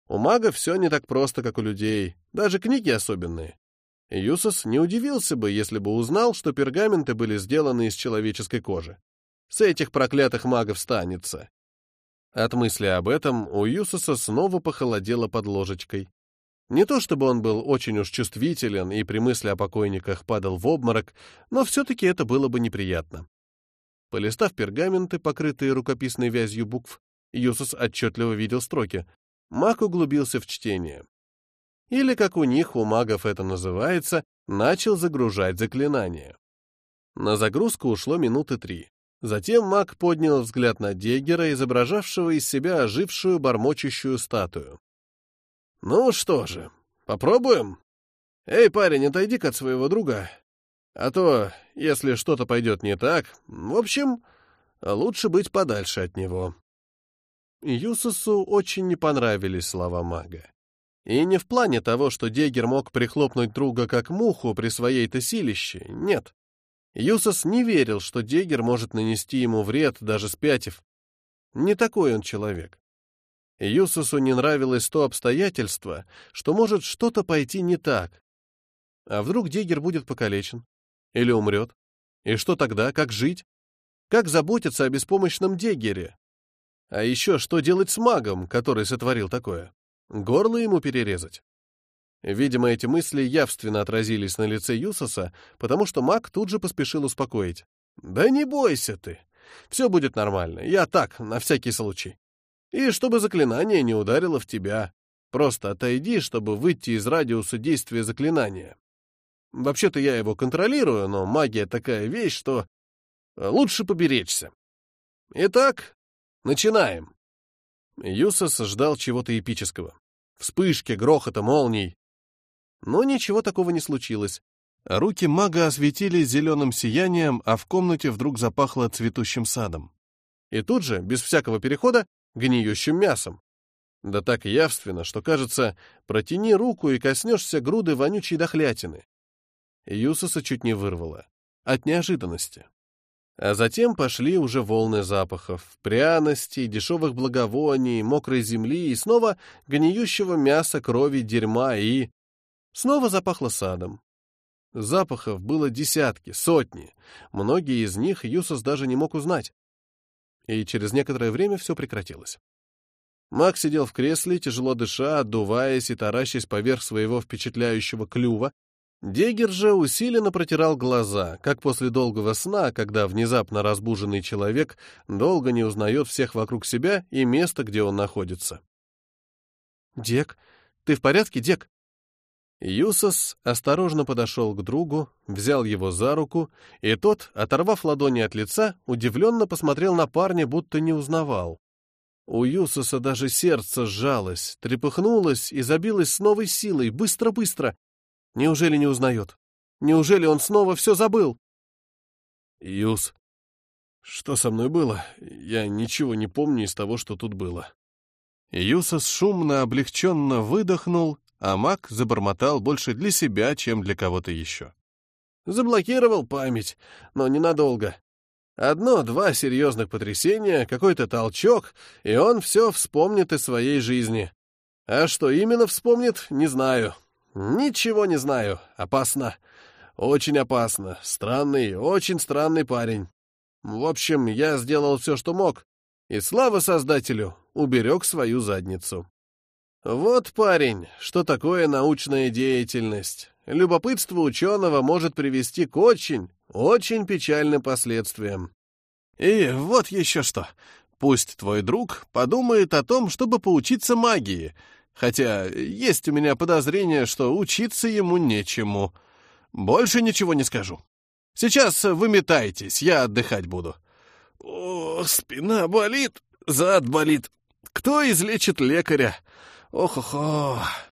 У мага все не так просто, как у людей, даже книги особенные. Юсос не удивился бы, если бы узнал, что пергаменты были сделаны из человеческой кожи. С этих проклятых магов станется. От мысли об этом у Юсоса снова похолодело под ложечкой. Не то чтобы он был очень уж чувствителен и при мысли о покойниках падал в обморок, но все-таки это было бы неприятно. Полистав пергаменты, покрытые рукописной вязью букв, Юсос отчетливо видел строки. Маг углубился в чтение. Или, как у них, у магов это называется, начал загружать заклинания. На загрузку ушло минуты три. Затем маг поднял взгляд на Деггера, изображавшего из себя ожившую бормочущую статую. «Ну что же, попробуем? Эй, парень, отойди-ка от своего друга. А то, если что-то пойдет не так, в общем, лучше быть подальше от него». Юсосу очень не понравились слова мага. И не в плане того, что Деггер мог прихлопнуть друга как муху при своей-то силище, нет. Юсос не верил, что Деггер может нанести ему вред, даже спятив. Не такой он человек. Юсосу не нравилось то обстоятельство, что может что-то пойти не так. А вдруг Деггер будет покалечен? Или умрет? И что тогда? Как жить? Как заботиться о беспомощном Деггере? А еще что делать с магом, который сотворил такое? Горло ему перерезать? Видимо, эти мысли явственно отразились на лице Юсоса, потому что маг тут же поспешил успокоить. «Да не бойся ты. Все будет нормально. Я так, на всякий случай. И чтобы заклинание не ударило в тебя. Просто отойди, чтобы выйти из радиуса действия заклинания. Вообще-то я его контролирую, но магия такая вещь, что лучше поберечься. Итак, начинаем». Юсос ждал чего-то эпического. Вспышки, грохота, молний. Но ничего такого не случилось. Руки мага осветились зеленым сиянием, а в комнате вдруг запахло цветущим садом. И тут же, без всякого перехода, гниющим мясом. Да так явственно, что, кажется, протяни руку и коснешься груды вонючей дохлятины. Юсоса чуть не вырвало. От неожиданности. А затем пошли уже волны запахов, пряностей, дешевых благовоний, мокрой земли и снова гниющего мяса, крови, дерьма и... Снова запахло садом. Запахов было десятки, сотни. Многие из них Юсос даже не мог узнать. И через некоторое время все прекратилось. Маг сидел в кресле, тяжело дыша, отдуваясь и таращась поверх своего впечатляющего клюва. Деггер же усиленно протирал глаза, как после долгого сна, когда внезапно разбуженный человек долго не узнает всех вокруг себя и место, где он находится. «Дек, ты в порядке, Дек?» Юсос осторожно подошел к другу, взял его за руку, и тот, оторвав ладони от лица, удивленно посмотрел на парня, будто не узнавал. У Юсоса даже сердце сжалось, трепыхнулось и забилось с новой силой, быстро-быстро. Неужели не узнает? Неужели он снова все забыл? Юс, что со мной было? Я ничего не помню из того, что тут было. Юсос шумно, облегченно выдохнул, а маг забормотал больше для себя, чем для кого-то еще. Заблокировал память, но ненадолго. Одно-два серьезных потрясения, какой-то толчок, и он все вспомнит из своей жизни. А что именно вспомнит, не знаю. Ничего не знаю. Опасно. Очень опасно. Странный, очень странный парень. В общем, я сделал все, что мог. И слава Создателю, уберег свою задницу. Вот, парень, что такое научная деятельность. Любопытство ученого может привести к очень, очень печальным последствиям. И вот еще что. Пусть твой друг подумает о том, чтобы поучиться магии, хотя есть у меня подозрение, что учиться ему нечему. Больше ничего не скажу. Сейчас выметайтесь, я отдыхать буду. О, спина болит, зад болит. Кто излечит лекаря? Ох-ох-ох.